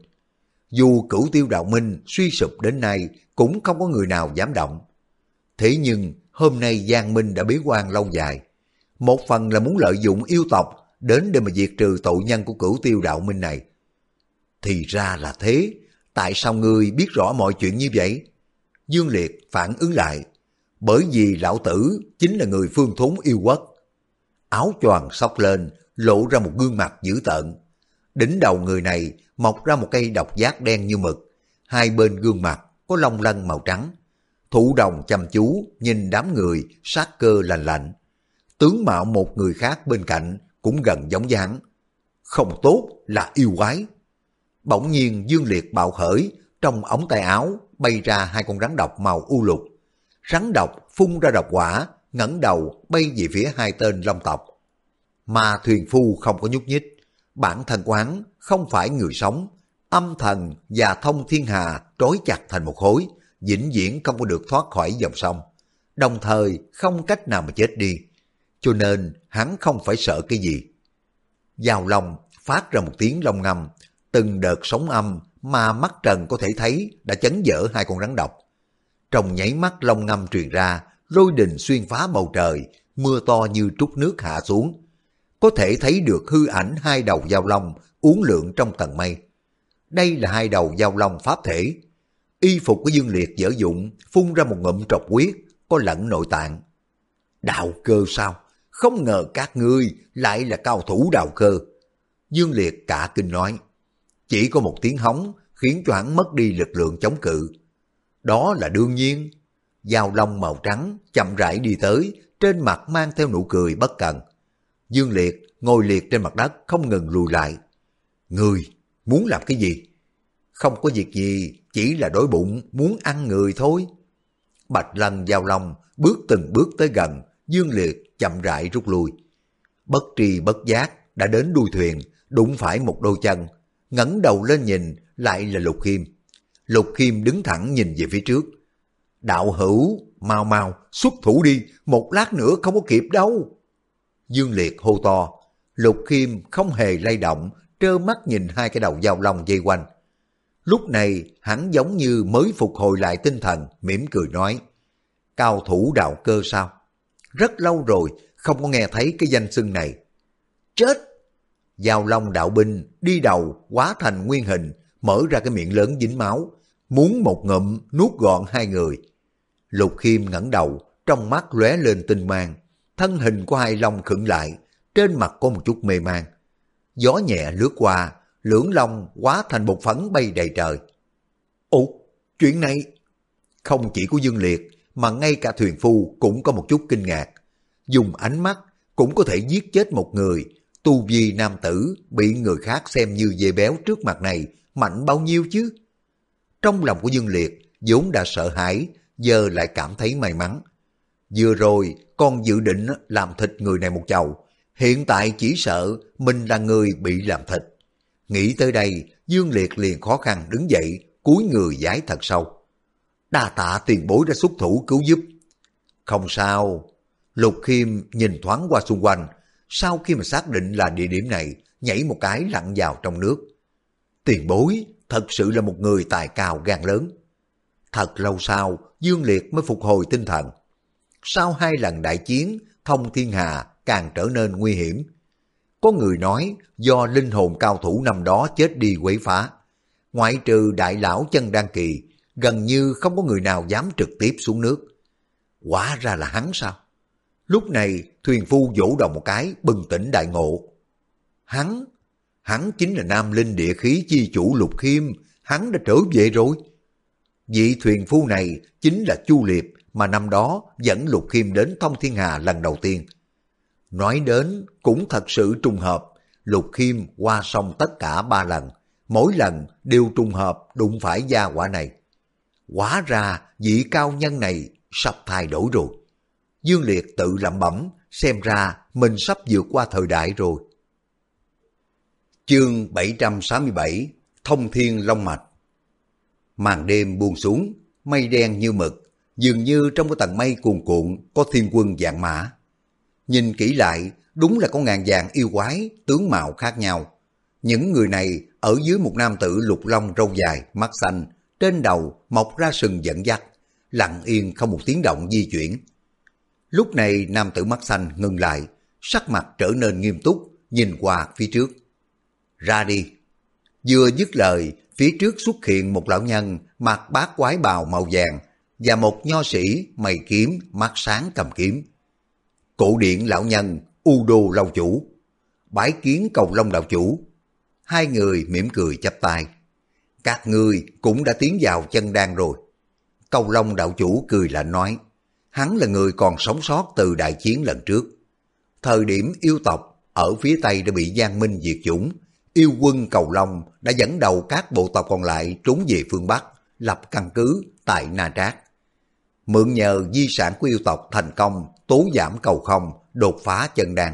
Dù Cửu Tiêu đạo minh suy sụp đến nay, cũng không có người nào dám động. Thế nhưng hôm nay Giang Minh đã bế quan lâu dài. Một phần là muốn lợi dụng yêu tộc đến để mà diệt trừ tội nhân của Cửu Tiêu đạo minh này. Thì ra là thế, tại sao ngươi biết rõ mọi chuyện như vậy? Dương Liệt phản ứng lại, bởi vì lão tử chính là người phương thốn yêu quốc. Áo choàng xốc lên, lộ ra một gương mặt dữ tợn. Đỉnh đầu người này mọc ra một cây độc giác đen như mực, hai bên gương mặt có lông lân màu trắng. Thụ đồng chăm chú nhìn đám người sát cơ lành lạnh. Tướng mạo một người khác bên cạnh cũng gần giống với hắn. Không tốt, là yêu quái. Bỗng nhiên Dương Liệt bạo khởi, trong ống tay áo bay ra hai con rắn độc màu u lục. Rắn độc phun ra độc hỏa, ngẩng đầu bay về phía hai tên long tộc. Mà thuyền phu không có nhúc nhích, bản thân quán không phải người sống, âm thần và thông thiên hà trói chặt thành một khối, vĩnh viễn không có được thoát khỏi dòng sông, đồng thời không cách nào mà chết đi, cho nên hắn không phải sợ cái gì. Giao Long phát ra một tiếng long ngâm, từng đợt sóng âm mà mắt trần có thể thấy đã chấn vỡ hai con rắn độc. Trong nháy mắt long ngâm truyền ra, lôi đình xuyên phá bầu trời, mưa to như trút nước hạ xuống. Có thể thấy được hư ảnh hai đầu giao long uốn lượn trong tầng mây. Đây là hai đầu giao long pháp thể. Y phục của Dương Liệt dở dụng, phun ra một ngụm trọc huyết, có lẫn nội tạng. Đạo cơ sao? Không ngờ các ngươi lại là cao thủ đạo cơ. Dương Liệt cả kinh nói. Chỉ có một tiếng hóng khiến cho hắn mất đi lực lượng chống cự. Đó là đương nhiên. Giao long màu trắng chậm rãi đi tới, trên mặt mang theo nụ cười bất cần. Dương Liệt ngồi liệt trên mặt đất không ngừng lùi lại. Ngươi muốn làm cái gì? Không có việc gì, chỉ là đói bụng muốn ăn người thôi. Bạch Lân Giao Long bước từng bước tới gần, Dương Liệt chậm rãi rút lui. Bất tri bất giác đã đến đuôi thuyền, đụng phải một đôi chân, ngẩng đầu lên nhìn lại là Lục Khiêm. Lục Khiêm đứng thẳng nhìn về phía trước. Đạo hữu, mau mau xuất thủ đi, một lát nữa không có kịp đâu. Dương Liệt hô to. Lục Khiêm không hề lay động, trơ mắt nhìn hai cái đầu giao long dây quanh. Lúc này hắn giống như mới phục hồi lại tinh thần, mỉm cười nói. Cao thủ đạo cơ sao? Rất lâu rồi không có nghe thấy cái danh xưng này. Chết! Giao long đạo binh đi đầu hóa thành nguyên hình, mở ra cái miệng lớn dính máu, muốn một ngụm nuốt gọn hai người. Lục Khiêm ngẩng đầu, trong mắt lóe lên tinh mang, thân hình của hai long khựng lại, trên mặt có một chút mê man. Gió nhẹ lướt qua, lưỡng long hóa thành bột phấn bay đầy trời. Ủa, chuyện này... Không chỉ của Dương Liệt, mà ngay cả thuyền phu cũng có một chút kinh ngạc. Dùng ánh mắt cũng có thể giết chết một người, tu vi nam tử bị người khác xem như dê béo trước mặt này, mạnh bao nhiêu chứ? Trong lòng của Dương Liệt vốn đã sợ hãi, giờ lại cảm thấy may mắn. Vừa rồi còn dự định làm thịt người này một chầu, hiện tại chỉ sợ mình là người bị làm thịt. Nghĩ tới đây, Dương Liệt liền khó khăn đứng dậy, cúi người vái thật sâu. Đa tạ tiền bối đã xuất thủ cứu giúp. Không sao. Lục Khiêm nhìn thoáng qua xung quanh, sau khi mà xác định là địa điểm này, nhảy một cái lặn vào trong nước. Tiền bối thật sự là một người tài cao gan lớn. Thật lâu sau, Dương Liệt mới phục hồi tinh thần. Sau hai lần đại chiến, thông thiên hà càng trở nên nguy hiểm. Có người nói do linh hồn cao thủ năm đó chết đi quấy phá. Ngoại trừ đại lão chân đan kỳ, gần như không có người nào dám trực tiếp xuống nước. Quả ra là hắn sao? Lúc này thuyền phu vỗ đầu một cái, bừng tỉnh đại ngộ. Hắn chính là Nam Linh địa khí chi chủ Lục Khiêm, hắn đã trở về rồi. Vị thuyền phu này chính là Chu Liệp mà năm đó dẫn Lục Khiêm đến Thông Thiên Hà lần đầu tiên. Nói đến cũng thật sự trùng hợp, Lục Khiêm qua sông tất cả 3 lần, mỗi lần đều trùng hợp đụng phải gia quả này. Hóa ra vị cao nhân này sắp thay đổi rồi. Dương Liệt tự lẩm bẩm, xem ra mình sắp vượt qua thời đại rồi. Chương 767 Thông Thiên Long Mạch. Màn đêm buông xuống, mây đen như mực, dường như trong cái tầng mây cuồn cuộn có thiên quân vạn mã. Nhìn kỹ lại, đúng là có ngàn vàng yêu quái, tướng mạo khác nhau. Những người này ở dưới một nam tử lục long râu dài, mắt xanh, trên đầu mọc ra sừng dẫn dắt, lặng yên không một tiếng động di chuyển. Lúc này nam tử mắt xanh ngừng lại, sắc mặt trở nên nghiêm túc, nhìn qua phía trước. Ra đi. Vừa dứt lời, phía trước xuất hiện một lão nhân mặc bát quái bào màu vàng và một nho sĩ mày kiếm, mắt sáng cầm kiếm. Cổ điển lão nhân, U Đô Lâu Chủ, bái kiến Cầu Long đạo chủ. Hai người mỉm cười chắp tay. Các ngươi cũng đã tiến vào chân đan rồi. Cầu Long đạo chủ cười lạnh nói, hắn là người còn sống sót từ đại chiến lần trước. Thời điểm yêu tộc ở phía Tây đã bị Giang Minh diệt chủng, yêu quân Cầu Long đã dẫn đầu các bộ tộc còn lại trốn về phương Bắc, lập căn cứ tại Na Trác. Mượn nhờ di sản của yêu tộc thành công tố giảm cầu không, đột phá chân đan.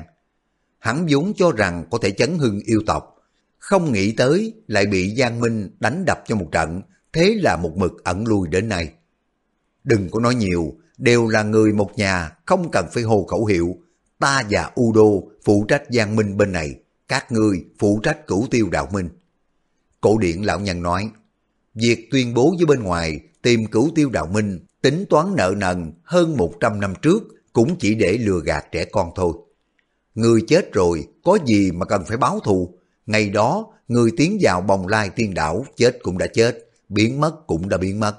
Hắn vốn cho rằng có thể chấn hưng yêu tộc, không nghĩ tới lại bị Giang Minh đánh đập cho một trận, thế là một mực ẩn lui đến nay. Đừng có nói nhiều, đều là người một nhà, không cần phải hô khẩu hiệu. Ta và U Đô phụ trách Giang Minh bên này, các ngươi phụ trách Cửu Tiêu Đạo Minh. Cổ điển lão nhân nói, việc tuyên bố với bên ngoài tìm Cửu Tiêu Đạo Minh tính toán nợ nần hơn 100 năm trước cũng chỉ để lừa gạt trẻ con thôi. Người chết rồi, có gì mà cần phải báo thù? Ngày đó, người tiến vào Bồng Lai Tiên Đảo chết cũng đã chết, biến mất cũng đã biến mất.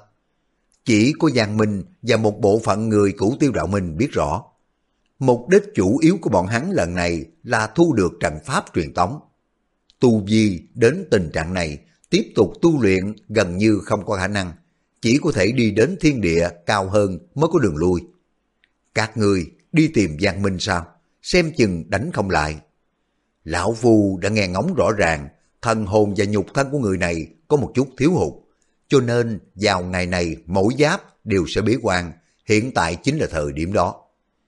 Chỉ có Giang Minh và một bộ phận người Cửu Tiêu Đạo Minh biết rõ. Mục đích chủ yếu của bọn hắn lần này là thu được trận pháp truyền tống. Tu vi đến tình trạng này, tiếp tục tu luyện gần như không có khả năng, chỉ có thể đi đến thiên địa cao hơn mới có đường lui. Các người đi tìm Giang Minh sao? Xem chừng đánh không lại. Lão Phu đã nghe ngóng rõ ràng, thần hồn và nhục thân của người này có một chút thiếu hụt, cho nên vào ngày này mỗi giáp đều sẽ bế quan, hiện tại chính là thời điểm đó.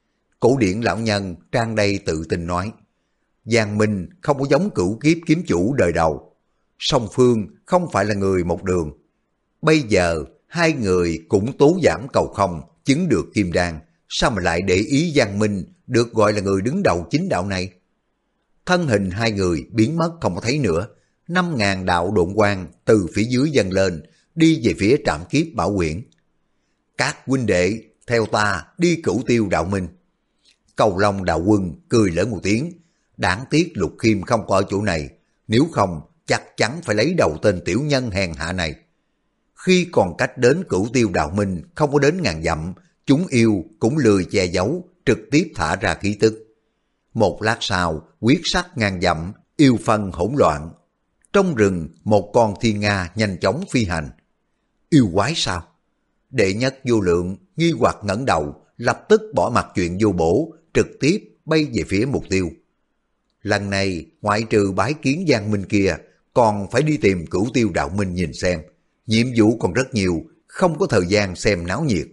Cổ điển lão nhân trang đầy tự tin nói, Giang Minh không có giống Cửu Kiếp kiếm chủ đời đầu, song phương không phải là người một đường. Bây giờ hai người cũng tố giảm cầu không, chứng được kim đan, sao mà lại để ý Giang Minh được gọi là người đứng đầu chính đạo này? Thân hình hai người biến mất không có thấy nữa, 5.000 đạo độn quang từ phía dưới dâng lên, đi về phía trạm kiếp Bảo Quyển. Các huynh đệ, theo ta đi Cửu Tiêu Đạo Minh. Cầu Long đạo quân cười lớn một tiếng, đáng tiếc Lục Khiêm không có ở chỗ này, nếu không chắc chắn phải lấy đầu tên tiểu nhân hèn hạ này. Khi còn cách đến Cửu Tiêu Đạo Minh không có đến ngàn dặm, chúng yêu cũng lười che giấu, trực tiếp thả ra khí tức. Một lát sau, quyết sắc ngàn dặm, yêu phân hỗn loạn. Trong rừng, một con thiên nga nhanh chóng phi hành. Yêu quái sao? Đệ nhất vô lượng, nghi hoặc ngẩng đầu, lập tức bỏ mặc chuyện vô bổ, trực tiếp bay về phía mục tiêu. Lần này, ngoại trừ bái kiến Giang Minh kia, còn phải đi tìm Cửu Tiêu Đạo Minh nhìn xem. Nhiệm vụ còn rất nhiều, không có thời gian xem náo nhiệt.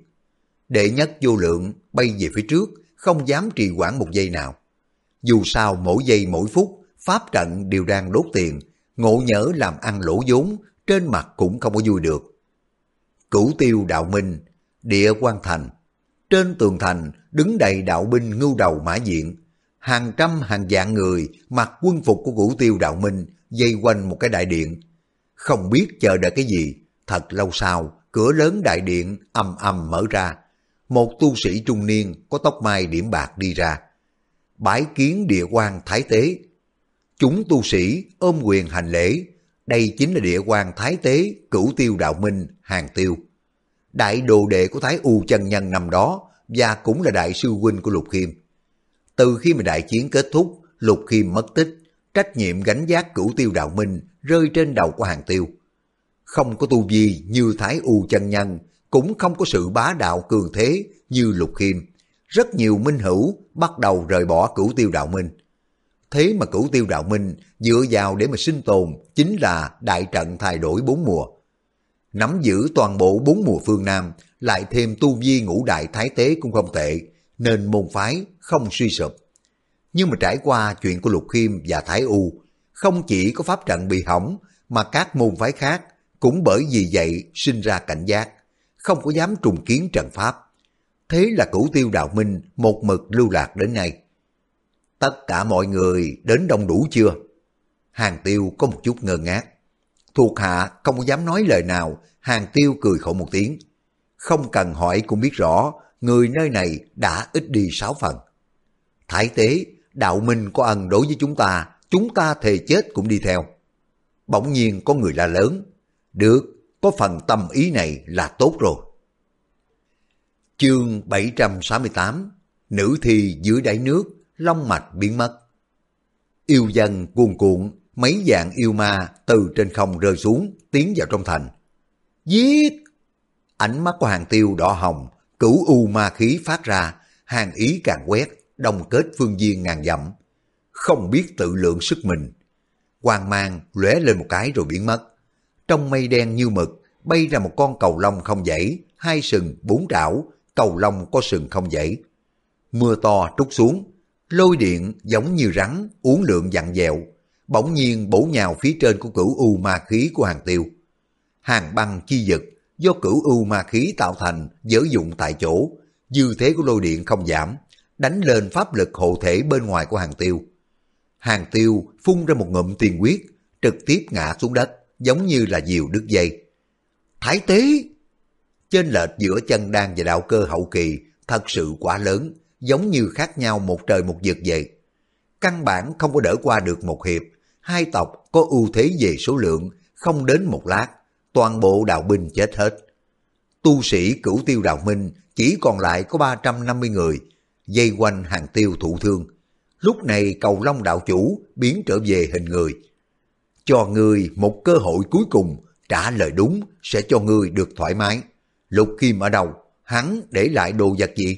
Đệ nhất vô lượng bay về phía trước, không dám trì hoãn một giây nào. Dù sao mỗi giây mỗi phút, pháp trận đều đang đốt tiền, ngộ nhỡ làm ăn lỗ vốn, trên mặt cũng không có vui được. Cửu Tiêu Đạo Minh, Địa Quan Thành. Trên tường thành đứng đầy đạo binh ngưu đầu mã diện, hàng trăm hàng vạn người mặc quân phục của Cửu Tiêu Đạo Minh vây quanh một cái đại điện. Không biết chờ đợi cái gì, thật lâu sau, cửa lớn đại điện ầm ầm mở ra. Một tu sĩ trung niên có tóc mai điểm bạc đi ra. Bái kiến Địa Quan Thái Tế. Chúng tu sĩ ôm quyền hành lễ, đây chính là Địa Quan Thái Tế Cửu Tiêu Đạo Minh Hàng Tiêu, đại đồ đệ của Thái U chân nhân năm đó và cũng là đại sư huynh của Lục Khiêm. Từ khi mà đại chiến kết thúc, Lục Khiêm mất tích, trách nhiệm gánh vác Cửu Tiêu Đạo Minh rơi trên đầu của Hàng Tiêu. Không có tu vi như Thái U chân nhân, cũng không có sự bá đạo cường thế như Lục Khiêm. Rất nhiều minh hữu bắt đầu rời bỏ Cửu Tiêu Đạo Minh. Thế mà Cửu Tiêu Đạo Minh dựa vào để mà sinh tồn chính là đại trận thay đổi bốn mùa. Nắm giữ toàn bộ bốn mùa phương Nam, lại thêm tu vi ngũ đại thái tế cũng không tệ, nên môn phái không suy sụp. Nhưng mà trải qua chuyện của Lục Khiêm và Thái U, không chỉ có pháp trận bị hỏng, mà các môn phái khác cũng bởi vì vậy sinh ra cảnh giác, không có dám trùng kiến trận pháp. Thế là Cửu Tiêu Đạo Minh một mực lưu lạc đến nay. Tất cả mọi người đến đông đủ chưa? Hàng Tiêu có một chút ngơ ngác. Thuộc hạ không có dám nói lời nào, Hàng Tiêu cười khổ một tiếng. Không cần hỏi cũng biết rõ, người nơi này đã ít đi 6 phần. Thái tế, Đạo Minh có ân đối với chúng ta thề chết cũng đi theo. Bỗng nhiên có người la lớn. Được, có phần tâm ý này là tốt rồi. Chương 768. Nữ thi dưới đáy nước, long mạch biến mất. Yêu dân cuồn cuộn, mấy vạn yêu ma từ trên không rơi xuống, tiến vào trong thành. Giết! Ánh mắt của Hàng Tiêu đỏ hồng, cửu u ma khí phát ra, hàng ý càng quét, đông kết phương viên ngàn dặm. Không biết tự lượng sức mình. Quang mang lóe lên một cái rồi biến mất. Trong mây đen như mực, bay ra một con cầu long không dãy, hai sừng, bốn trảo, cầu long có sừng không dãy. Mưa to trút xuống, lôi điện giống như rắn, uốn lượn dặn dẹo, bỗng nhiên bổ nhào phía trên của cửu u ma khí của Hàng Tiêu. Hàng băng chi dực, do cửu u ma khí tạo thành, dở dụng tại chỗ, dư thế của lôi điện không giảm, đánh lên pháp lực hộ thể bên ngoài của Hàng Tiêu. Hàng Tiêu phun ra một ngụm tiền huyết, trực tiếp ngã xuống đất, giống như là diều đứt dây. Thái tế! Chênh lệch giữa chân đan và đạo cơ hậu kỳ thật sự quá lớn, giống như khác nhau một trời một vực vậy. Căn bản không có đỡ qua được một hiệp, hai tộc có ưu thế về số lượng, không đến một lát, toàn bộ đạo binh chết hết. Tu sĩ Cửu Tiêu Đạo Minh chỉ còn lại có 350 người, dây quanh Hàng Tiêu thụ thương. Lúc này Cầu Long đạo chủ biến trở về hình người. Cho ngươi một cơ hội cuối cùng, trả lời đúng sẽ cho ngươi được thoải mái. Lục Khiêm ở đâu? Hắn để lại đồ vật gì?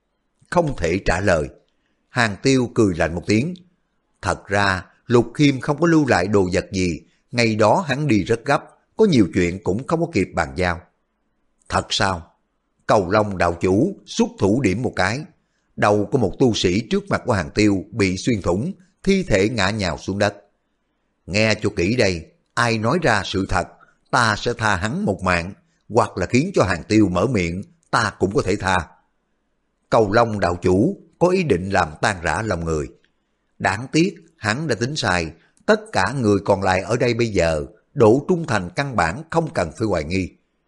Không thể trả lời. Hàng Tiêu cười lạnh một tiếng. Thật ra Lục Khiêm không có lưu lại đồ vật gì, ngày đó hắn đi rất gấp, có nhiều chuyện cũng không có kịp bàn giao. Thật sao? Cầu Long đạo chủ xuất thủ điểm một cái. Đầu của một tu sĩ trước mặt của Hàng Tiêu bị xuyên thủng, thi thể ngã nhào xuống đất. Nghe cho kỹ đây, ai nói ra sự thật, ta sẽ tha hắn một mạng, hoặc là khiến cho Hàng Tiêu mở miệng, ta cũng có thể tha. Cầu Long đạo chủ có ý định làm tan rã lòng người. Đáng tiếc, hắn đã tính sai, tất cả người còn lại ở đây bây giờ, độ trung thành căn bản không cần phải hoài nghi.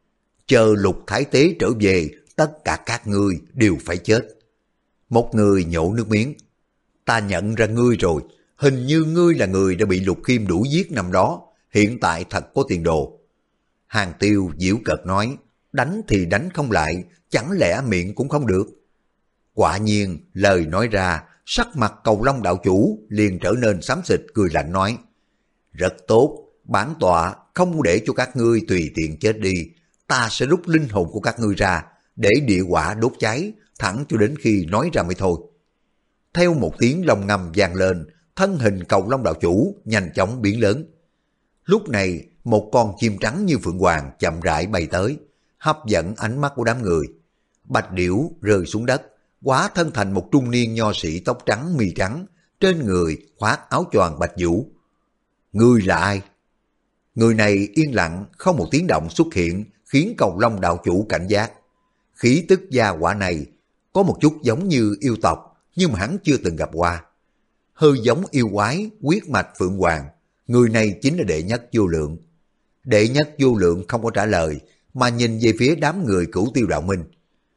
Chờ Lục Thái Tế trở về, tất cả các ngươi đều phải chết. Một người nhổ nước miếng. Ta nhận ra ngươi rồi, hình như ngươi là người đã bị Lục Khiêm đuổi giết năm đó, hiện tại thật có tiền đồ. Hàng Tiêu giễu cợt nói, đánh thì đánh không lại, chẳng lẽ miệng cũng không được. Quả nhiên, lời nói ra, sắc mặt Cầu Long đạo chủ liền trở nên xám xịt cười lạnh nói, rất tốt, bản tọa không để cho các ngươi tùy tiện chết đi, ta sẽ rút linh hồn của các ngươi ra, để địa hỏa đốt cháy, thẳng cho đến khi nói ra mới thôi. Theo một tiếng long ngâm vang lên, thân hình Cầu Long đạo chủ nhanh chóng biến lớn. Lúc này, một con chim trắng như phượng hoàng chậm rãi bay tới, hấp dẫn ánh mắt của đám người. Bạch điểu rơi xuống đất, hóa thân thành một trung niên nho sĩ tóc trắng mi trắng, trên người khoác áo choàng bạch vũ. Ngươi là ai? Người này yên lặng, không một tiếng động xuất hiện, khiến Cầu Long đạo chủ cảnh giác. Khí tức gia hỏa này có một chút giống như yêu tộc, nhưng mà hắn chưa từng gặp qua. Hơi giống yêu quái, huyết mạch phượng hoàng. Người này chính là Đệ Nhất Vô Lượng. Đệ Nhất Vô Lượng không có trả lời, mà nhìn về phía đám người Cửu Tiêu Đạo Minh.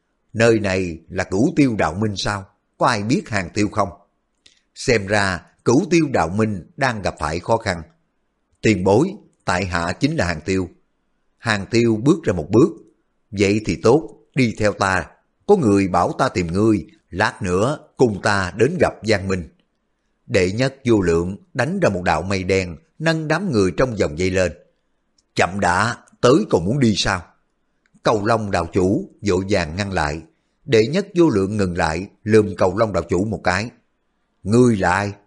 Nơi này là Cửu Tiêu Đạo Minh sao? Có ai biết Hàng Tiêu không? Xem ra Cửu Tiêu Đạo Minh đang gặp phải khó khăn. Tiền bối, tại hạ chính là Hàng Tiêu. Hàng Tiêu bước ra một bước. Vậy thì tốt, đi theo ta. Có người bảo ta tìm ngươi, lát nữa cùng ta đến gặp Giang Minh. Đệ Nhất Vô Lượng đánh ra một đạo mây đen, nâng đám người trong vòng dây lên. Chậm đã, tới còn muốn đi sao? Cầu Long đạo chủ vội vàng ngăn lại. Đệ Nhất Vô Lượng ngừng lại, lườm Cầu Long đạo chủ một cái. Ngươi là ai?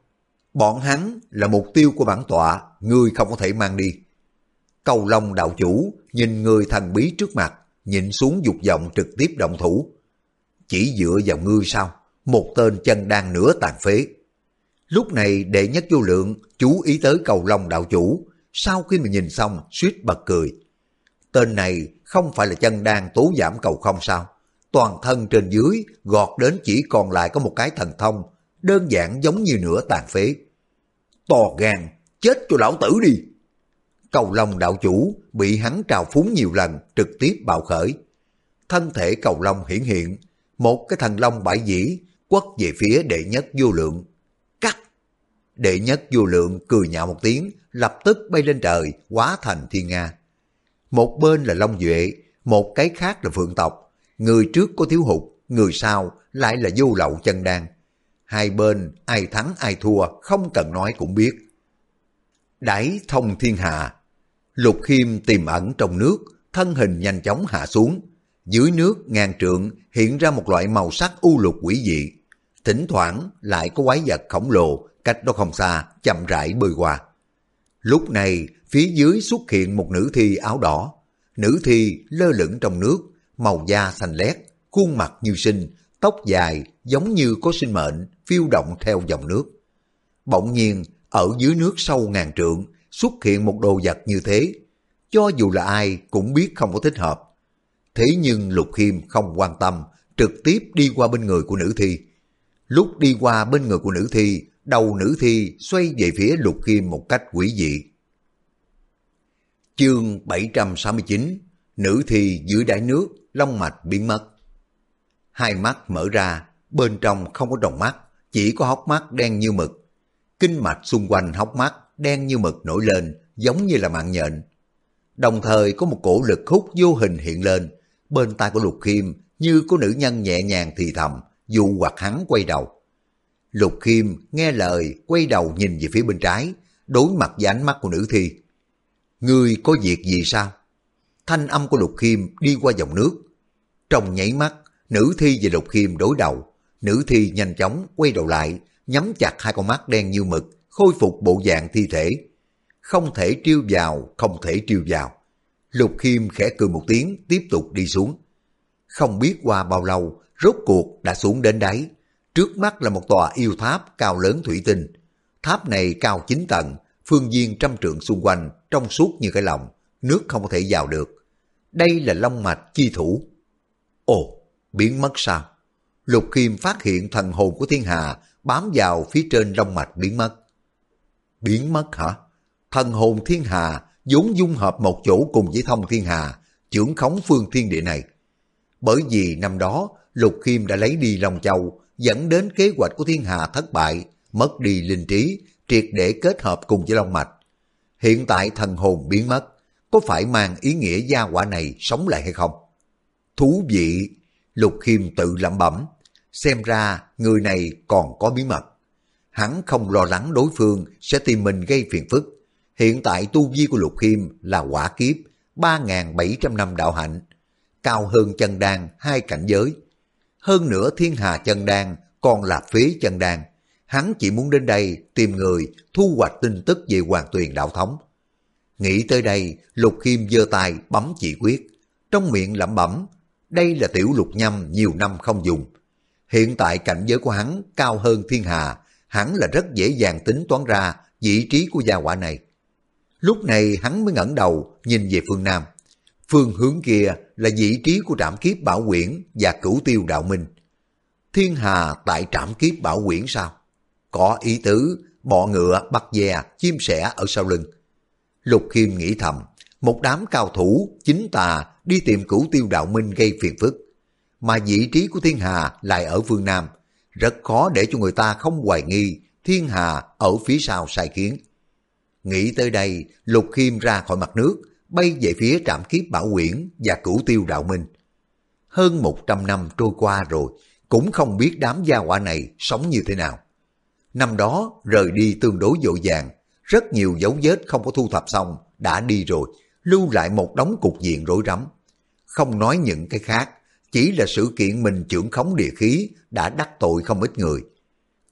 Bọn hắn là mục tiêu của bản tọa, ngươi không có thể mang đi. Cầu Long đạo chủ nhìn người thần bí trước mặt, nhịn xuống dục vọng trực tiếp động thủ. Chỉ dựa vào ngươi sao? Một tên chân đang nửa tàn phế. Lúc này đệ nhất vô lượng chú ý tới Cầu Long đạo chủ, sau khi mà nhìn xong suýt bật cười. Tên này không phải là chân đang tố giảm cầu không sao? Toàn thân trên dưới gọt đến chỉ còn lại có một cái thần thông, đơn giản giống như nửa tàn phế. To gan, chết cho lão tử đi! Cầu Long đạo chủ bị hắn trào phúng nhiều lần, trực tiếp bạo khởi. Thân thể Cầu Long hiển hiện, một cái thần long bãi dĩ quất về phía đệ nhất vô lượng. Cắt! Đệ nhất vô lượng cười nhạo một tiếng, lập tức bay lên trời, hóa thành thiên nga. Một bên là Long Duệ, một cái khác là Phượng tộc. Người trước có thiếu hụt, người sau lại là vô lậu chân đan. Hai bên ai thắng ai thua không cần nói cũng biết. Đáy thông thiên hạ, Lục Khiêm tiềm ẩn trong nước, thân hình nhanh chóng hạ xuống. Dưới nước ngàn trượng hiện ra một loại màu sắc u lục quỷ dị. Thỉnh thoảng lại có quái vật khổng lồ cách đó không xa chậm rãi bơi qua. Lúc này phía dưới xuất hiện một nữ thi áo đỏ. Nữ thi lơ lửng trong nước, màu da xanh lét, khuôn mặt như sinh, tóc dài giống như có sinh mệnh, phiêu động theo dòng nước. Bỗng nhiên ở dưới nước sâu ngàn trượng xuất hiện một đồ vật như thế, cho dù là ai cũng biết không có thích hợp. Thế nhưng Lục Khiêm không quan tâm, trực tiếp đi qua bên người của nữ thi. Lúc đi qua bên người của nữ thi, đầu nữ thi xoay về phía Lục Khiêm một cách quỷ dị. Chương 769, nữ thi dưới đáy nước, long mạch biến mất. Hai mắt mở ra, bên trong không có tròng mắt, chỉ có hốc mắt đen như mực. Kinh mạch xung quanh hốc mắt đen như mực nổi lên, giống như là mạng nhện. Đồng thời có một cổ lực hút vô hình hiện lên, bên tai của Lục Khiêm như có nữ nhân nhẹ nhàng thì thầm, dụ hoặc hắn quay đầu. Lục Khiêm nghe lời quay đầu nhìn về phía bên trái, đối mặt với ánh mắt của nữ thi. Ngươi có việc gì sao? Thanh âm của Lục Khiêm đi qua dòng nước. Trong nháy mắt, nữ thi và Lục Khiêm đối đầu. Nữ thi nhanh chóng quay đầu lại, nhắm chặt hai con mắt đen như mực, khôi phục bộ dạng thi thể. Không thể trêu vào, không thể trêu vào. Lục Khiêm khẽ cười một tiếng, tiếp tục đi xuống. Không biết qua bao lâu, rốt cuộc đã xuống đến đáy. Trước mắt là một tòa yêu tháp cao lớn thủy tinh. Tháp này cao 9 tầng, phương viên trăm trượng xung quanh, trong suốt như cái lòng, nước không có thể vào được. Đây là long mạch chi thủ. Ồ, biến mất sao? Lục Khiêm phát hiện thần hồn của thiên hà bám vào phía trên long mạch biến mất. Biến mất hả? Thần hồn thiên hà vốn dung hợp một chỗ cùng với thông thiên hà, chưởng khống phương thiên địa này. Bởi vì năm đó Lục Khiêm đã lấy đi Long Châu, dẫn đến kế hoạch của thiên hà thất bại, mất đi linh trí, triệt để kết hợp cùng với long mạch. Hiện tại thần hồn biến mất, có phải mang ý nghĩa gia hỏa này sống lại hay không? Thú vị, Lục Khiêm tự lẩm bẩm, xem ra người này còn có bí mật. Hắn không lo lắng đối phương sẽ tìm mình gây phiền phức. Hiện tại tu vi của Lục Khiêm là quả kiếp, 3.700 năm đạo hạnh, cao hơn chân đan 2 cảnh giới. Hơn nữa thiên hà chân đan còn là phế chân đan. Hắn chỉ muốn đến đây tìm người thu hoạch tin tức về Hoàng Tuyền đạo thống. Nghĩ tới đây, Lục Khiêm giơ tay bấm chỉ quyết, trong miệng lẩm bẩm, đây là tiểu lục nhâm nhiều năm không dùng. Hiện tại cảnh giới của hắn cao hơn thiên hà, hắn là rất dễ dàng tính toán ra vị trí của gia hỏa này. Lúc này hắn mới ngẩng đầu nhìn về phương Nam. Phương hướng kia là vị trí của trảm kiếp Bảo Quyển và Cửu Tiêu Đạo Minh. Thiên hà tại trảm kiếp Bảo Quyển sao? Có ý tứ, bọ ngựa, bắt ve, chim sẻ ở sau lưng. Lục Khiêm nghĩ thầm, một đám cao thủ, chính tà đi tìm Cửu Tiêu Đạo Minh gây phiền phức. Mà vị trí của thiên hà lại ở phương Nam, rất khó để cho người ta không hoài nghi thiên hà ở phía sau sai khiến. Nghĩ tới đây, Lục Khiêm ra khỏi mặt nước, bay về phía trảm kiếp Bảo Quyển và Cửu Tiêu Đạo Minh. Hơn 100 năm trôi qua rồi, cũng không biết đám gia hỏa này sống như thế nào. Năm đó rời đi tương đối vội vàng, rất nhiều dấu vết không có thu thập xong, đã đi rồi, lưu lại một đống cục diện rối rắm. Không nói những cái khác, chỉ là sự kiện mình chưởng khống địa khí đã đắc tội không ít người.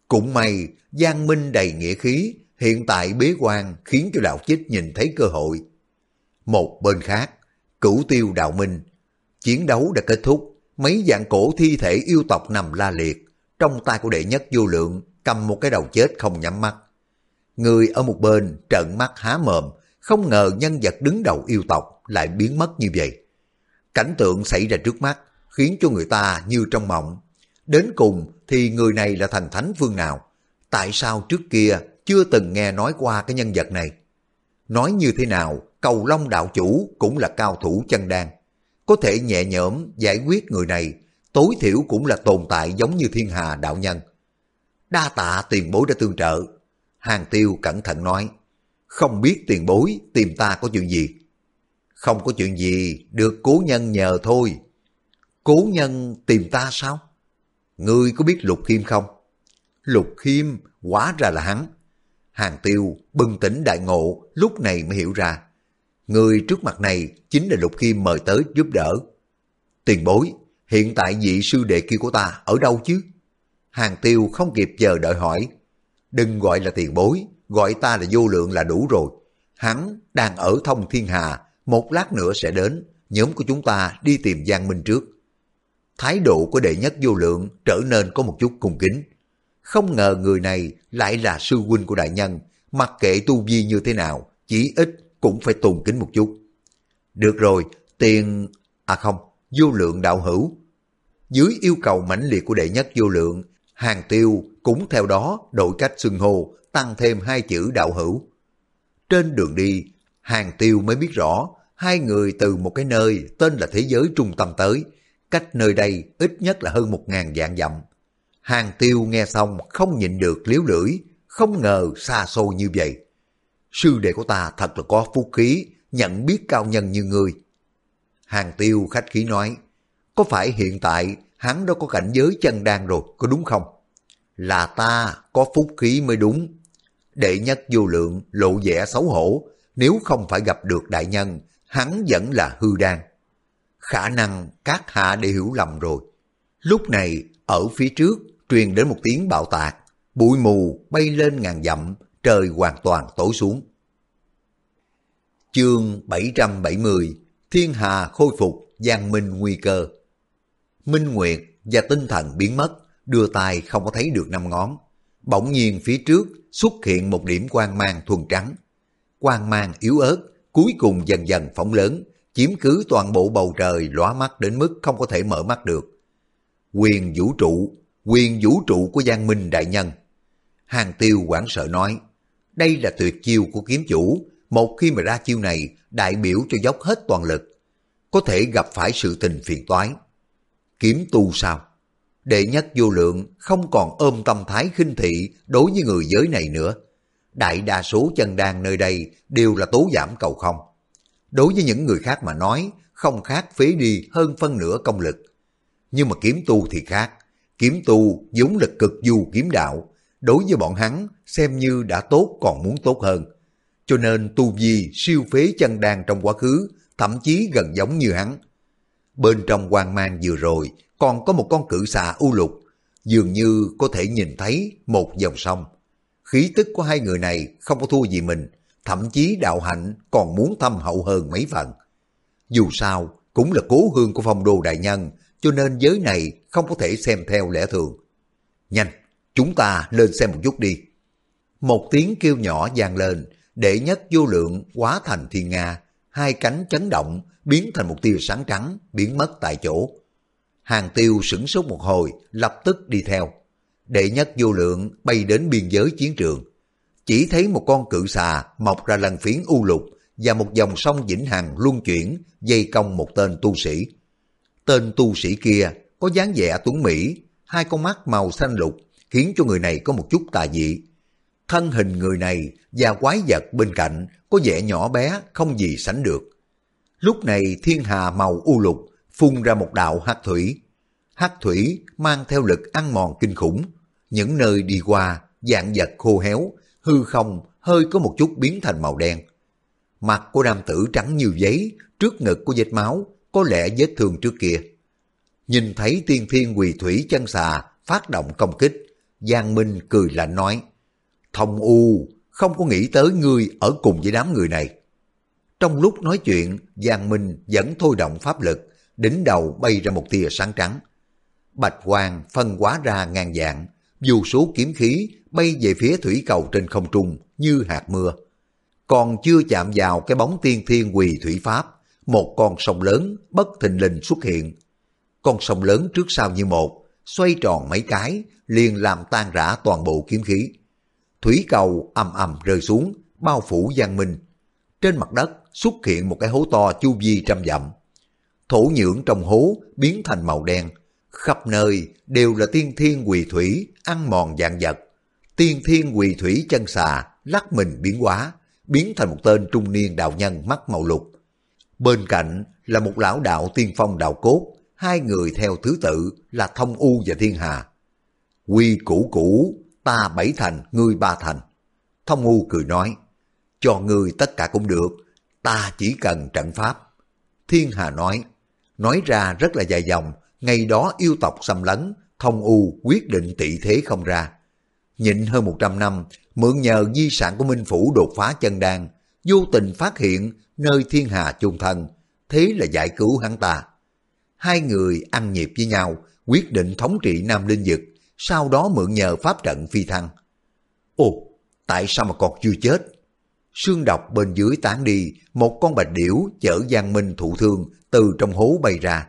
Cũng may Giang Minh đầy nghĩa khí, hiện tại bế quan khiến cho đạo chích nhìn thấy cơ hội. Một bên khác, Cửu Tiêu đạo minh, chiến đấu đã kết thúc, mấy vạn cổ thi thể yêu tộc nằm la liệt, trong tay của đệ nhất vô lượng cầm một cái đầu chết không nhắm mắt. Người ở một bên trợn mắt há mồm, không ngờ nhân vật đứng đầu yêu tộc lại biến mất như vậy. Cảnh tượng xảy ra trước mắt khiến cho người ta như trong mộng. Đến cùng thì người này là thần thánh phương nào? Tại sao trước kia chưa từng nghe nói qua cái nhân vật này? Nói như thế nào, Cầu Long đạo chủ cũng là cao thủ chân đan. Có thể nhẹ nhõm giải quyết người này, tối thiểu cũng là tồn tại giống như Thiên Hà đạo nhân. Đa tạ tiền bối đã tương trợ. Hàng Tiêu cẩn thận nói, không biết tiền bối tìm ta có chuyện gì? Không có chuyện gì, được cố nhân nhờ thôi. Cố nhân tìm ta sao? Ngươi có biết Lục Khiêm không? Lục Khiêm, hóa ra là hắn. Hàng Tiêu bừng tỉnh đại ngộ, lúc này mới hiểu ra. Người trước mặt này chính là Lục Khiêm mời tới giúp đỡ. Tiền bối, hiện tại vị sư đệ kia của ta ở đâu chứ? Hàng Tiêu không kịp chờ đợi hỏi. Đừng gọi là tiền bối, gọi ta là vô lượng là đủ rồi. Hắn đang ở Thông Thiên Hà, một lát nữa sẽ đến, nhóm của chúng ta đi tìm Giang Minh trước. Thái độ của đệ nhất vô lượng trở nên có một chút cung kính. Không ngờ người này lại là sư huynh của đại nhân, mặc kệ tu vi như thế nào, chỉ ít cũng phải tôn kính một chút. Được rồi, vô lượng đạo hữu. Dưới yêu cầu mãnh liệt của đệ nhất vô lượng, Hàng Tiêu cũng theo đó đổi cách xưng hô, tăng thêm 2 chữ đạo hữu. Trên đường đi, Hàng Tiêu mới biết rõ, hai người từ một cái nơi tên là thế giới trung tâm tới, cách nơi đây ít nhất là hơn 1000 vạn dặm. Hàng Tiêu nghe xong không nhịn được liếu lưỡi, không ngờ xa xôi như vậy. Sư đệ của ta thật là có phúc khí, nhận biết cao nhân như ngươi. Hàng Tiêu khách khí nói, có phải hiện tại hắn đã có cảnh giới chân đan rồi, có đúng không? Là ta có phúc khí mới đúng. Đệ nhất vô lượng lộ vẻ xấu hổ, nếu không phải gặp được đại nhân, hắn vẫn là hư đan. Khả năng các hạ để hiểu lầm rồi. Lúc này, ở phía trước truyền đến một tiếng bạo tạc, bụi mù bay lên ngàn dặm, trời hoàn toàn tối xuống. Chương 770, Thiên Hà khôi phục, Giang Minh nguy cơ. Minh Nguyệt và tinh thần biến mất, đưa tay không có thấy được 5 ngón. Bỗng nhiên phía trước xuất hiện một điểm quang mang thuần trắng. Quang mang yếu ớt, cuối cùng dần dần phóng lớn, chiếm cứ toàn bộ bầu trời, lóa mắt đến mức không có thể mở mắt được. Quyền vũ trụ của Giang Minh đại nhân. Hàng Tiêu hoảng sợ nói, đây là tuyệt chiêu của kiếm chủ, một khi mà ra chiêu này, đại biểu cho dốc hết toàn lực, có thể gặp phải sự tình phiền toái. Kiếm tu sao? Đệ nhất vô lượng không còn ôm tâm thái khinh thị đối với người giới này nữa. Đại đa số chân đan nơi đây đều là tố giảm cầu không. Đối với những người khác mà nói, không khác phế đi hơn phân nửa công lực. Nhưng mà kiếm tu thì khác. Kiếm tu vốn là cực du kiếm đạo. Đối với bọn hắn, xem như đã tốt còn muốn tốt hơn. Cho nên tu vi siêu phế chân đan trong quá khứ, thậm chí gần giống như hắn. Bên trong quang mang vừa rồi, còn có một con cự xà u lục, dường như có thể nhìn thấy một dòng sông. Khí tức của hai người này không có thua gì mình, thậm chí đạo hạnh còn muốn thâm hậu hơn mấy phần. Dù sao, cũng là cố hương của Phong Đô đại nhân, cho nên giới này không có thể xem theo lẽ thường. Nhanh, chúng ta lên xem một chút đi. Một tiếng kêu nhỏ vang lên, đệ nhất vô lượng hóa thành thiên nga, hai cánh chấn động, biến thành một tia sáng trắng, biến mất tại chỗ. Hàng Tiêu sửng sốt một hồi, lập tức đi theo. Đệ nhất vô lượng bay đến biên giới chiến trường. Chỉ thấy một con cự xà mọc ra lân phiến u lục và một dòng sông vĩnh hằng luân chuyển dây cong một tên tu sĩ. Tên tu sĩ kia có dáng vẻ tuấn mỹ, hai con mắt màu xanh lục khiến cho người này có một chút tà dị. Thân hình người này và quái vật bên cạnh có vẻ nhỏ bé không gì sánh được. Lúc này thiên hà màu u lục phun ra một đạo hắc thủy. Hắc thủy mang theo lực ăn mòn kinh khủng. Những nơi đi qua, vạn vật khô héo, hư không hơi có một chút biến thành màu đen. Mặt của nam tử trắng như giấy, trước ngực có vết máu, có lẽ vết thương trước kia. Nhìn thấy tiên thiên quỳ thủy chân xà phát động công kích, Giang Minh cười lạnh nói, Thông U, không có nghĩ tới ngươi ở cùng với đám người này. Trong lúc nói chuyện, Giang Minh vẫn thôi động pháp lực, đỉnh đầu bay ra một tia sáng trắng. Bạch quang phân hóa ra ngàn dạng, vô số kiếm khí bay về phía thủy cầu trên không trung như hạt mưa. Còn chưa chạm vào cái bóng tiên thiên quỳ thủy pháp, một con sông lớn bất thình lình xuất hiện. Con sông lớn trước sau như một, xoay tròn mấy cái, liền làm tan rã toàn bộ kiếm khí. Thủy cầu ầm ầm rơi xuống, bao phủ Giang Minh. Trên mặt đất xuất hiện một cái hố to chu vi trăm dặm. Thổ nhưỡng trong hố biến thành màu đen, khắp nơi đều là tiên thiên quỳ thủy ăn mòn vạn vật. Tiên thiên quỳ thủy chân xà lắc mình biến hóa, biến thành một tên trung niên đạo nhân mắt màu lục. Bên cạnh là một lão đạo tiên phong đạo cốt, hai người theo thứ tự là Thông U và Thiên Hà. Quy củ cũ, ta 7 thành, ngươi 3 thành. Thông U cười nói, cho ngươi tất cả cũng được, ta chỉ cần trận pháp. Thiên Hà nói ra rất là dài dòng, ngày đó yêu tộc xâm lấn, Thông U quyết định tị thế không ra. Nhịn hơn 100 năm, mượn nhờ di sản của Minh Phủ đột phá chân đan, vô tình phát hiện nơi Thiên Hà chôn thân, thế là giải cứu hắn ta. Hai người ăn nhịp với nhau, quyết định thống trị Nam Linh Dực, sau đó mượn nhờ pháp trận phi thăng. Ồ, tại sao mà còn chưa chết? Sương độc bên dưới tán đi, một con bạch điểu chở Giang Minh thụ thương từ trong hố bay ra.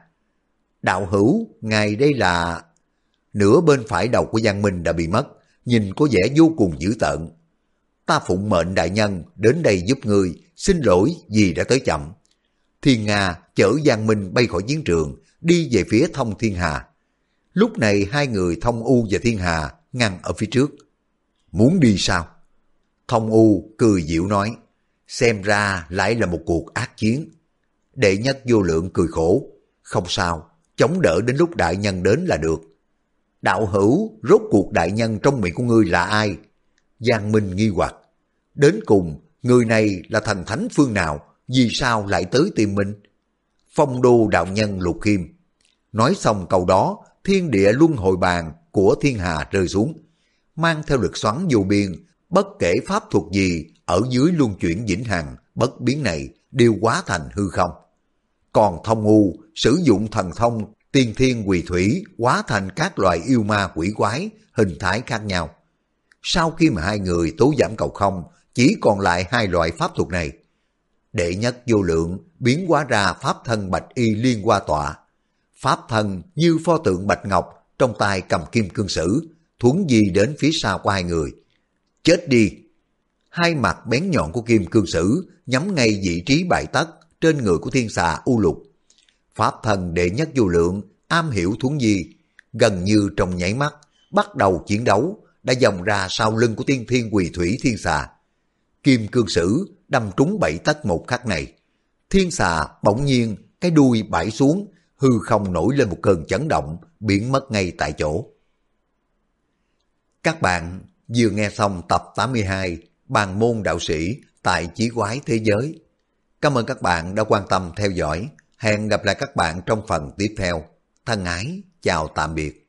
Đạo hữu, ngài đây là... Nửa bên phải đầu của Giang Minh đã bị mất, nhìn có vẻ vô cùng dữ tợn. Ta phụng mệnh đại nhân đến đây giúp ngươi, xin lỗi vì đã tới chậm. Thiên Nga chở Giang Minh bay khỏi chiến trường, đi về phía Thông Thiên Hà. Lúc này hai người Thông U và Thiên Hà ngăn ở phía trước. Muốn đi sao? Thông U cười dịu nói, xem ra lại là một cuộc ác chiến. Đệ nhất Vô Lượng cười khổ, không sao, chống đỡ đến lúc đại nhân đến là được. Đạo hữu, rốt cuộc đại nhân trong miệng của ngươi là ai? Giang Minh nghi hoặc, đến cùng người này là thần thánh phương nào, vì sao lại tới tìm mình? Phong đô đạo nhân Lục Khiêm. Nói xong câu đó, thiên địa luân hồi bàn của Thiên Hà rơi xuống, mang theo lực xoắn vô biên, bất kể pháp thuật gì ở dưới luân chuyển vĩnh hằng bất biến này đều hóa thành hư không. Còn Thông U sử dụng thần thông tiên thiên quỳ thủy hóa thành các loài yêu ma quỷ quái hình thái khác nhau. Sau khi mà hai người tố giảm cầu không, chỉ còn lại hai loại pháp thuật này. Đệ nhất Vô Lượng biến hóa ra pháp thân bạch y liên hoa tọa. Pháp thân như pho tượng bạch ngọc, trong tay cầm kim cương sử, thuấn di đến phía sau của hai người. Chết đi! Hai mặt bén nhọn của kim cương sử nhắm ngay vị trí bại tất trên người của thiên xà U Lục. Pháp thân đệ nhất Vô Lượng am hiểu thuấn di, gần như trong nháy mắt bắt đầu chiến đấu, đã vòng ra sau lưng của tiên thiên quỳ thủy thiên xà. Kim cương sử đâm trúng 7 tấc một khắc này. Thiên xà bỗng nhiên cái đuôi bãi xuống, hư không nổi lên một cơn chấn động, biến mất ngay tại chỗ. Các bạn vừa nghe xong tập 82 Bàn môn đạo sĩ tại Chí Quái Thế Giới. Cảm ơn các bạn đã quan tâm theo dõi. Hẹn gặp lại các bạn trong phần tiếp theo. Thân ái, chào tạm biệt.